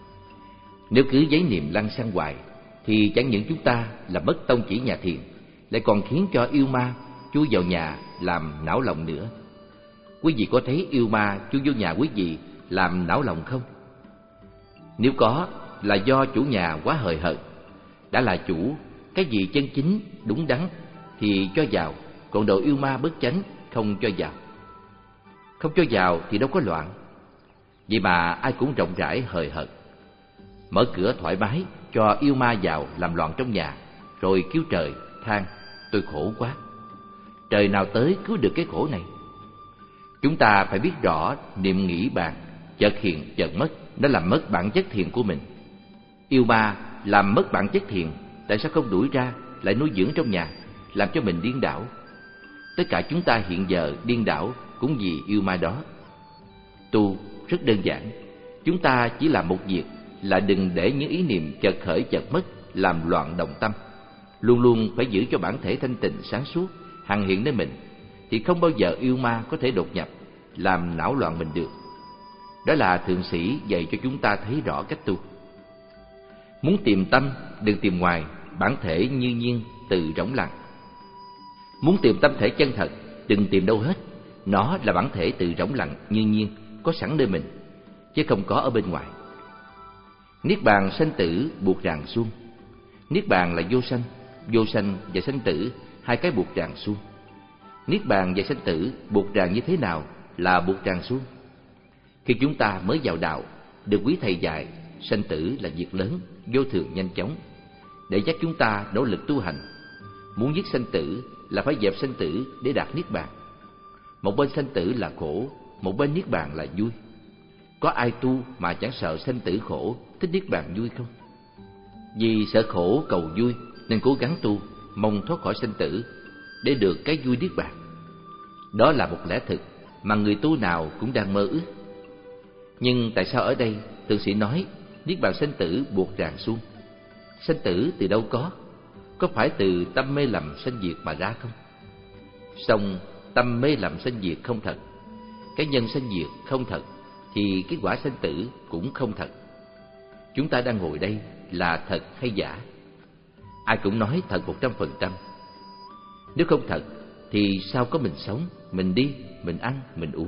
S2: Nếu cứ giấy niệm lăn xăng hoài, thì chẳng những chúng ta là mất tông chỉ nhà thiền, lại còn khiến cho yêu ma chui vào nhà làm não lòng nữa. Quý vị có thấy yêu ma chui vô nhà quý vị làm não lòng không? Nếu có, là do chủ nhà quá hời hợt. Đã là chủ, cái gì chân chính, đúng đắn thì cho vào, còn đồ yêu ma bất chánh không cho vào. Không cho vào thì đâu có loạn. Vậy mà ai cũng rộng rãi hời hợt, mở cửa thoải mái cho yêu ma vào làm loạn trong nhà, rồi kêu trời, than, tôi khổ quá. Trời nào tới cứu được cái khổ này? Chúng ta phải biết rõ niệm nghĩ bàn, chợt hiện chợt mất, nó làm mất bản chất thiền của mình. Yêu ma làm mất bản chất thiền, tại sao không đuổi ra, lại nuôi dưỡng trong nhà, làm cho mình điên đảo? Tất cả chúng ta hiện giờ điên đảo cũng vì yêu ma đó. Tu rất đơn giản, chúng ta chỉ làm một việc là đừng để những ý niệm chợt khởi chợt mất làm loạn động tâm. Luôn luôn phải giữ cho bản thể thanh tịnh sáng suốt, hằng hiện nơi mình, thì không bao giờ yêu ma có thể đột nhập làm não loạn mình được. Đó là Thượng Sĩ dạy cho chúng ta thấy rõ cách tu. Muốn tìm tâm, đừng tìm ngoài, bản thể như nhiên tự rỗng lặng. Muốn tìm tâm thể chân thật, đừng tìm đâu hết, nó là bản thể tự rỗng lặng như nhiên, có sẵn nơi mình, chứ không có ở bên ngoài. Niết bàn sanh tử buộc ràng suông. Niết bàn là vô sanh, vô sanh và sanh tử, hai cái buộc ràng suông. Niết bàn và sanh tử buộc ràng như thế nào là buộc ràng suông? Khi chúng ta mới vào đạo, được quý thầy dạy sanh tử là việc lớn, vô thường nhanh chóng, để dắt chúng ta nỗ lực tu hành. Muốn dứt sanh tử là phải dẹp sanh tử để đạt niết bàn. Một bên sanh tử là khổ, một bên niết bàn là vui. Có ai tu mà chẳng sợ sanh tử khổ, thích niết bàn vui không? Vì sợ khổ cầu vui nên cố gắng tu, mong thoát khỏi sanh tử để được cái vui niết bàn. Đó là một lẽ thực mà người tu nào cũng đang mơ ước. Nhưng tại sao ở đây thượng sĩ nói niết bàn sanh tử buộc ràng suông? Sanh tử từ đâu có? Có phải từ tâm mê lầm sanh diệt mà ra không? Song tâm mê lầm sanh diệt không thật, cái nhân sanh diệt không thật, thì cái quả sanh tử cũng không thật. Chúng ta đang ngồi đây là thật hay giả? Ai cũng nói thật một trăm phần trăm. Nếu không thật thì sao có mình sống, mình đi, mình ăn, mình uống?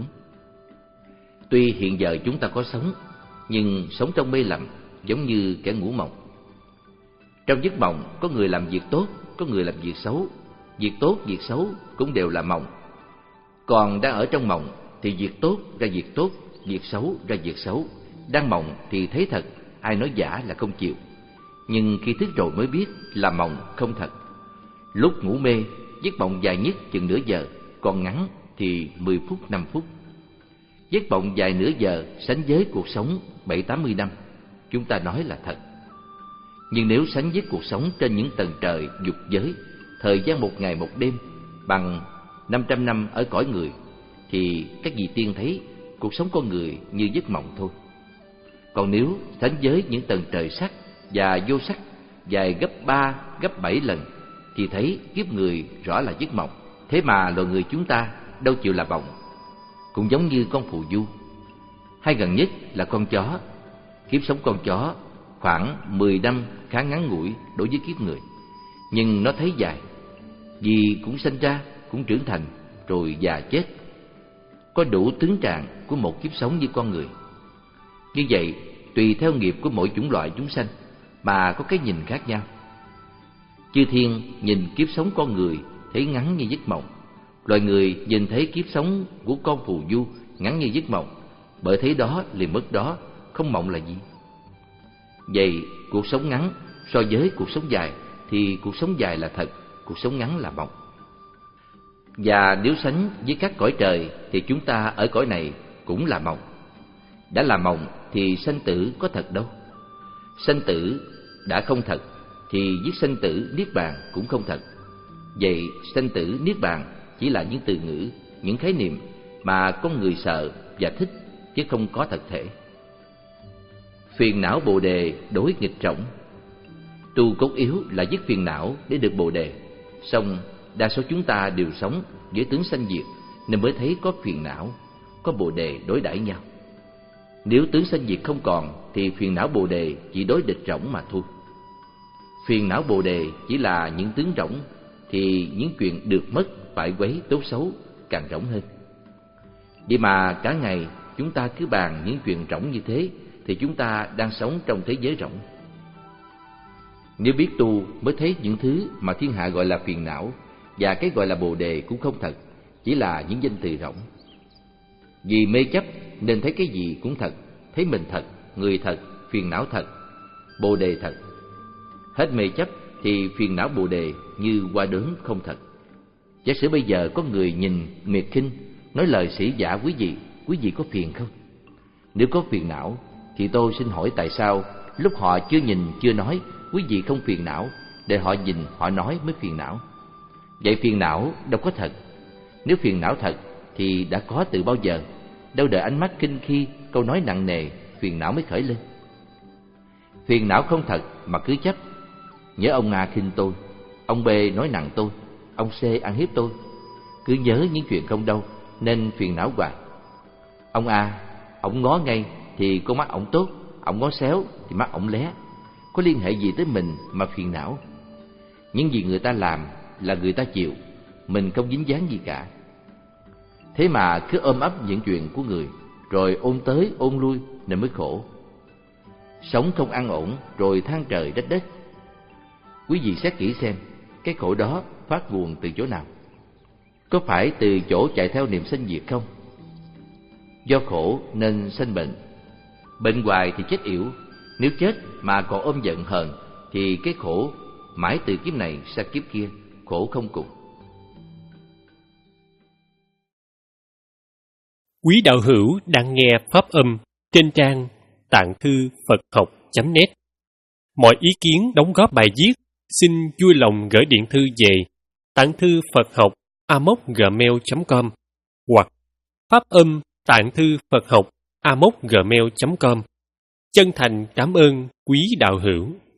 S2: Tuy hiện giờ chúng ta có sống, nhưng sống trong mê lầm, giống như kẻ ngủ mộng. Trong giấc mộng có người làm việc tốt, có người làm việc xấu. Việc tốt, việc xấu cũng đều là mộng. Còn đang ở trong mộng thì việc tốt ra việc tốt, việc xấu ra việc xấu. Đang mộng thì thấy thật, ai nói giả là không chịu. Nhưng khi thức rồi mới biết là mộng không thật. Lúc ngủ mê, giấc mộng dài nhất chừng nửa giờ, còn ngắn thì mười phút, năm phút. Giấc mộng dài nửa giờ sánh với cuộc sống bảy tám mươi năm, chúng ta nói là thật. Nhưng nếu sánh với cuộc sống trên những tầng trời dục giới, thời gian một ngày một đêm bằng năm trăm năm ở cõi người, thì các vị tiên thấy cuộc sống con người như giấc mộng thôi. Còn nếu sánh với những tầng trời sắc và vô sắc dài gấp ba, gấp bảy lần, thì thấy kiếp người rõ là giấc mộng. Thế mà loài người chúng ta đâu chịu là mộng. Cũng giống như con phù du, hay gần nhất là con chó. Kiếp sống con chó khoảng mười năm khá ngắn ngủi đối với kiếp người, nhưng nó thấy dài, vì cũng sinh ra, cũng trưởng thành, rồi già chết, có đủ tướng trạng của một kiếp sống như con người. Như vậy, tùy theo nghiệp của mỗi chủng loại chúng sanh mà có cái nhìn khác nhau. Chư thiên nhìn kiếp sống con người thấy ngắn như giấc mộng, loài người nhìn thấy kiếp sống của con phù du ngắn như giấc mộng, bởi thấy đó liền mất đó, không mộng là gì. Vậy cuộc sống ngắn so với cuộc sống dài thì cuộc sống dài là thật, cuộc sống ngắn là mộng. Và nếu sánh với các cõi trời thì chúng ta ở cõi này cũng là mộng. Đã là mộng thì sanh tử có thật đâu. Sanh tử đã không thật thì giết sanh tử niết bàn cũng không thật. Vậy sanh tử niết bàn chỉ là những từ ngữ, những khái niệm mà con người sợ và thích, chứ không có thật thể. Phiền não bồ đề đối nghịch rỗng. Tu cốt yếu là dứt phiền não để được bồ đề. Song đa số chúng ta đều sống với tướng sanh diệt, nên mới thấy có phiền não, có bồ đề đối đãi nhau. Nếu tướng sanh diệt không còn thì phiền não bồ đề chỉ đối địch rỗng mà thôi. Phiền não bồ đề chỉ là những tướng rỗng, thì những chuyện được mất, phải quấy, tốt xấu càng rỗng hơn. Vậy mà cả ngày chúng ta cứ bàn những chuyện rỗng như thế thì chúng ta đang sống trong thế giới rỗng. Nếu biết tu mới thấy những thứ mà thiên hạ gọi là phiền não và cái gọi là bồ đề cũng không thật, chỉ là những danh từ rỗng. Vì mê chấp nên thấy cái gì cũng thật, thấy mình thật, người thật, phiền não thật, bồ đề thật. Hết mê chấp thì phiền não bồ đề như hoa đốm không thật. Giả sử bây giờ có người nhìn miệt khinh, nói lời sĩ giả quý vị, quý vị có phiền không? Nếu có phiền não thì tôi xin hỏi tại sao lúc họ chưa nhìn chưa nói quý vị không phiền não, để họ nhìn họ nói mới phiền não? Vậy phiền não đâu có thật. Nếu phiền não thật thì đã có từ bao giờ, đâu đợi ánh mắt kinh khi, câu nói nặng nề, phiền não mới khởi lên. Phiền não không thật mà cứ chấp. Nhớ ông A khinh tôi, ông B nói nặng tôi, ông C ăn hiếp tôi. Cứ nhớ những chuyện không đâu nên phiền não hoài. Ông A, ông ngó ngay thì con mắt ổng tốt, ổng ngó xéo thì mắt ổng lé. Có liên hệ gì tới mình mà phiền não? Những gì người ta làm là người ta chịu, mình không dính dáng gì cả. Thế mà cứ ôm ấp những chuyện của người, rồi ôm tới ôm lui nên mới khổ. Sống không an ổn rồi than trời trách đất. Quý vị xét kỹ xem, cái khổ đó phát nguồn từ chỗ nào? Có phải từ chỗ chạy theo niệm sanh diệt không? Do khổ nên sanh bệnh. Bệnh hoài thì chết yểu. Nếu chết mà còn ôm giận hờn thì cái khổ mãi từ kiếp này sang kiếp kia, khổ không cùng.
S3: Quý đạo hữu đang nghe pháp âm trên trang tạng thư Phật học chấm net. Mọi ý kiến đóng góp bài viết xin vui lòng gửi điện thư về tạng thư Phật học a m o c gmail chấm com hoặc pháp âm tạng thư Phật học a m o c gmail chấm com. Chân thành cảm ơn quý đạo hữu.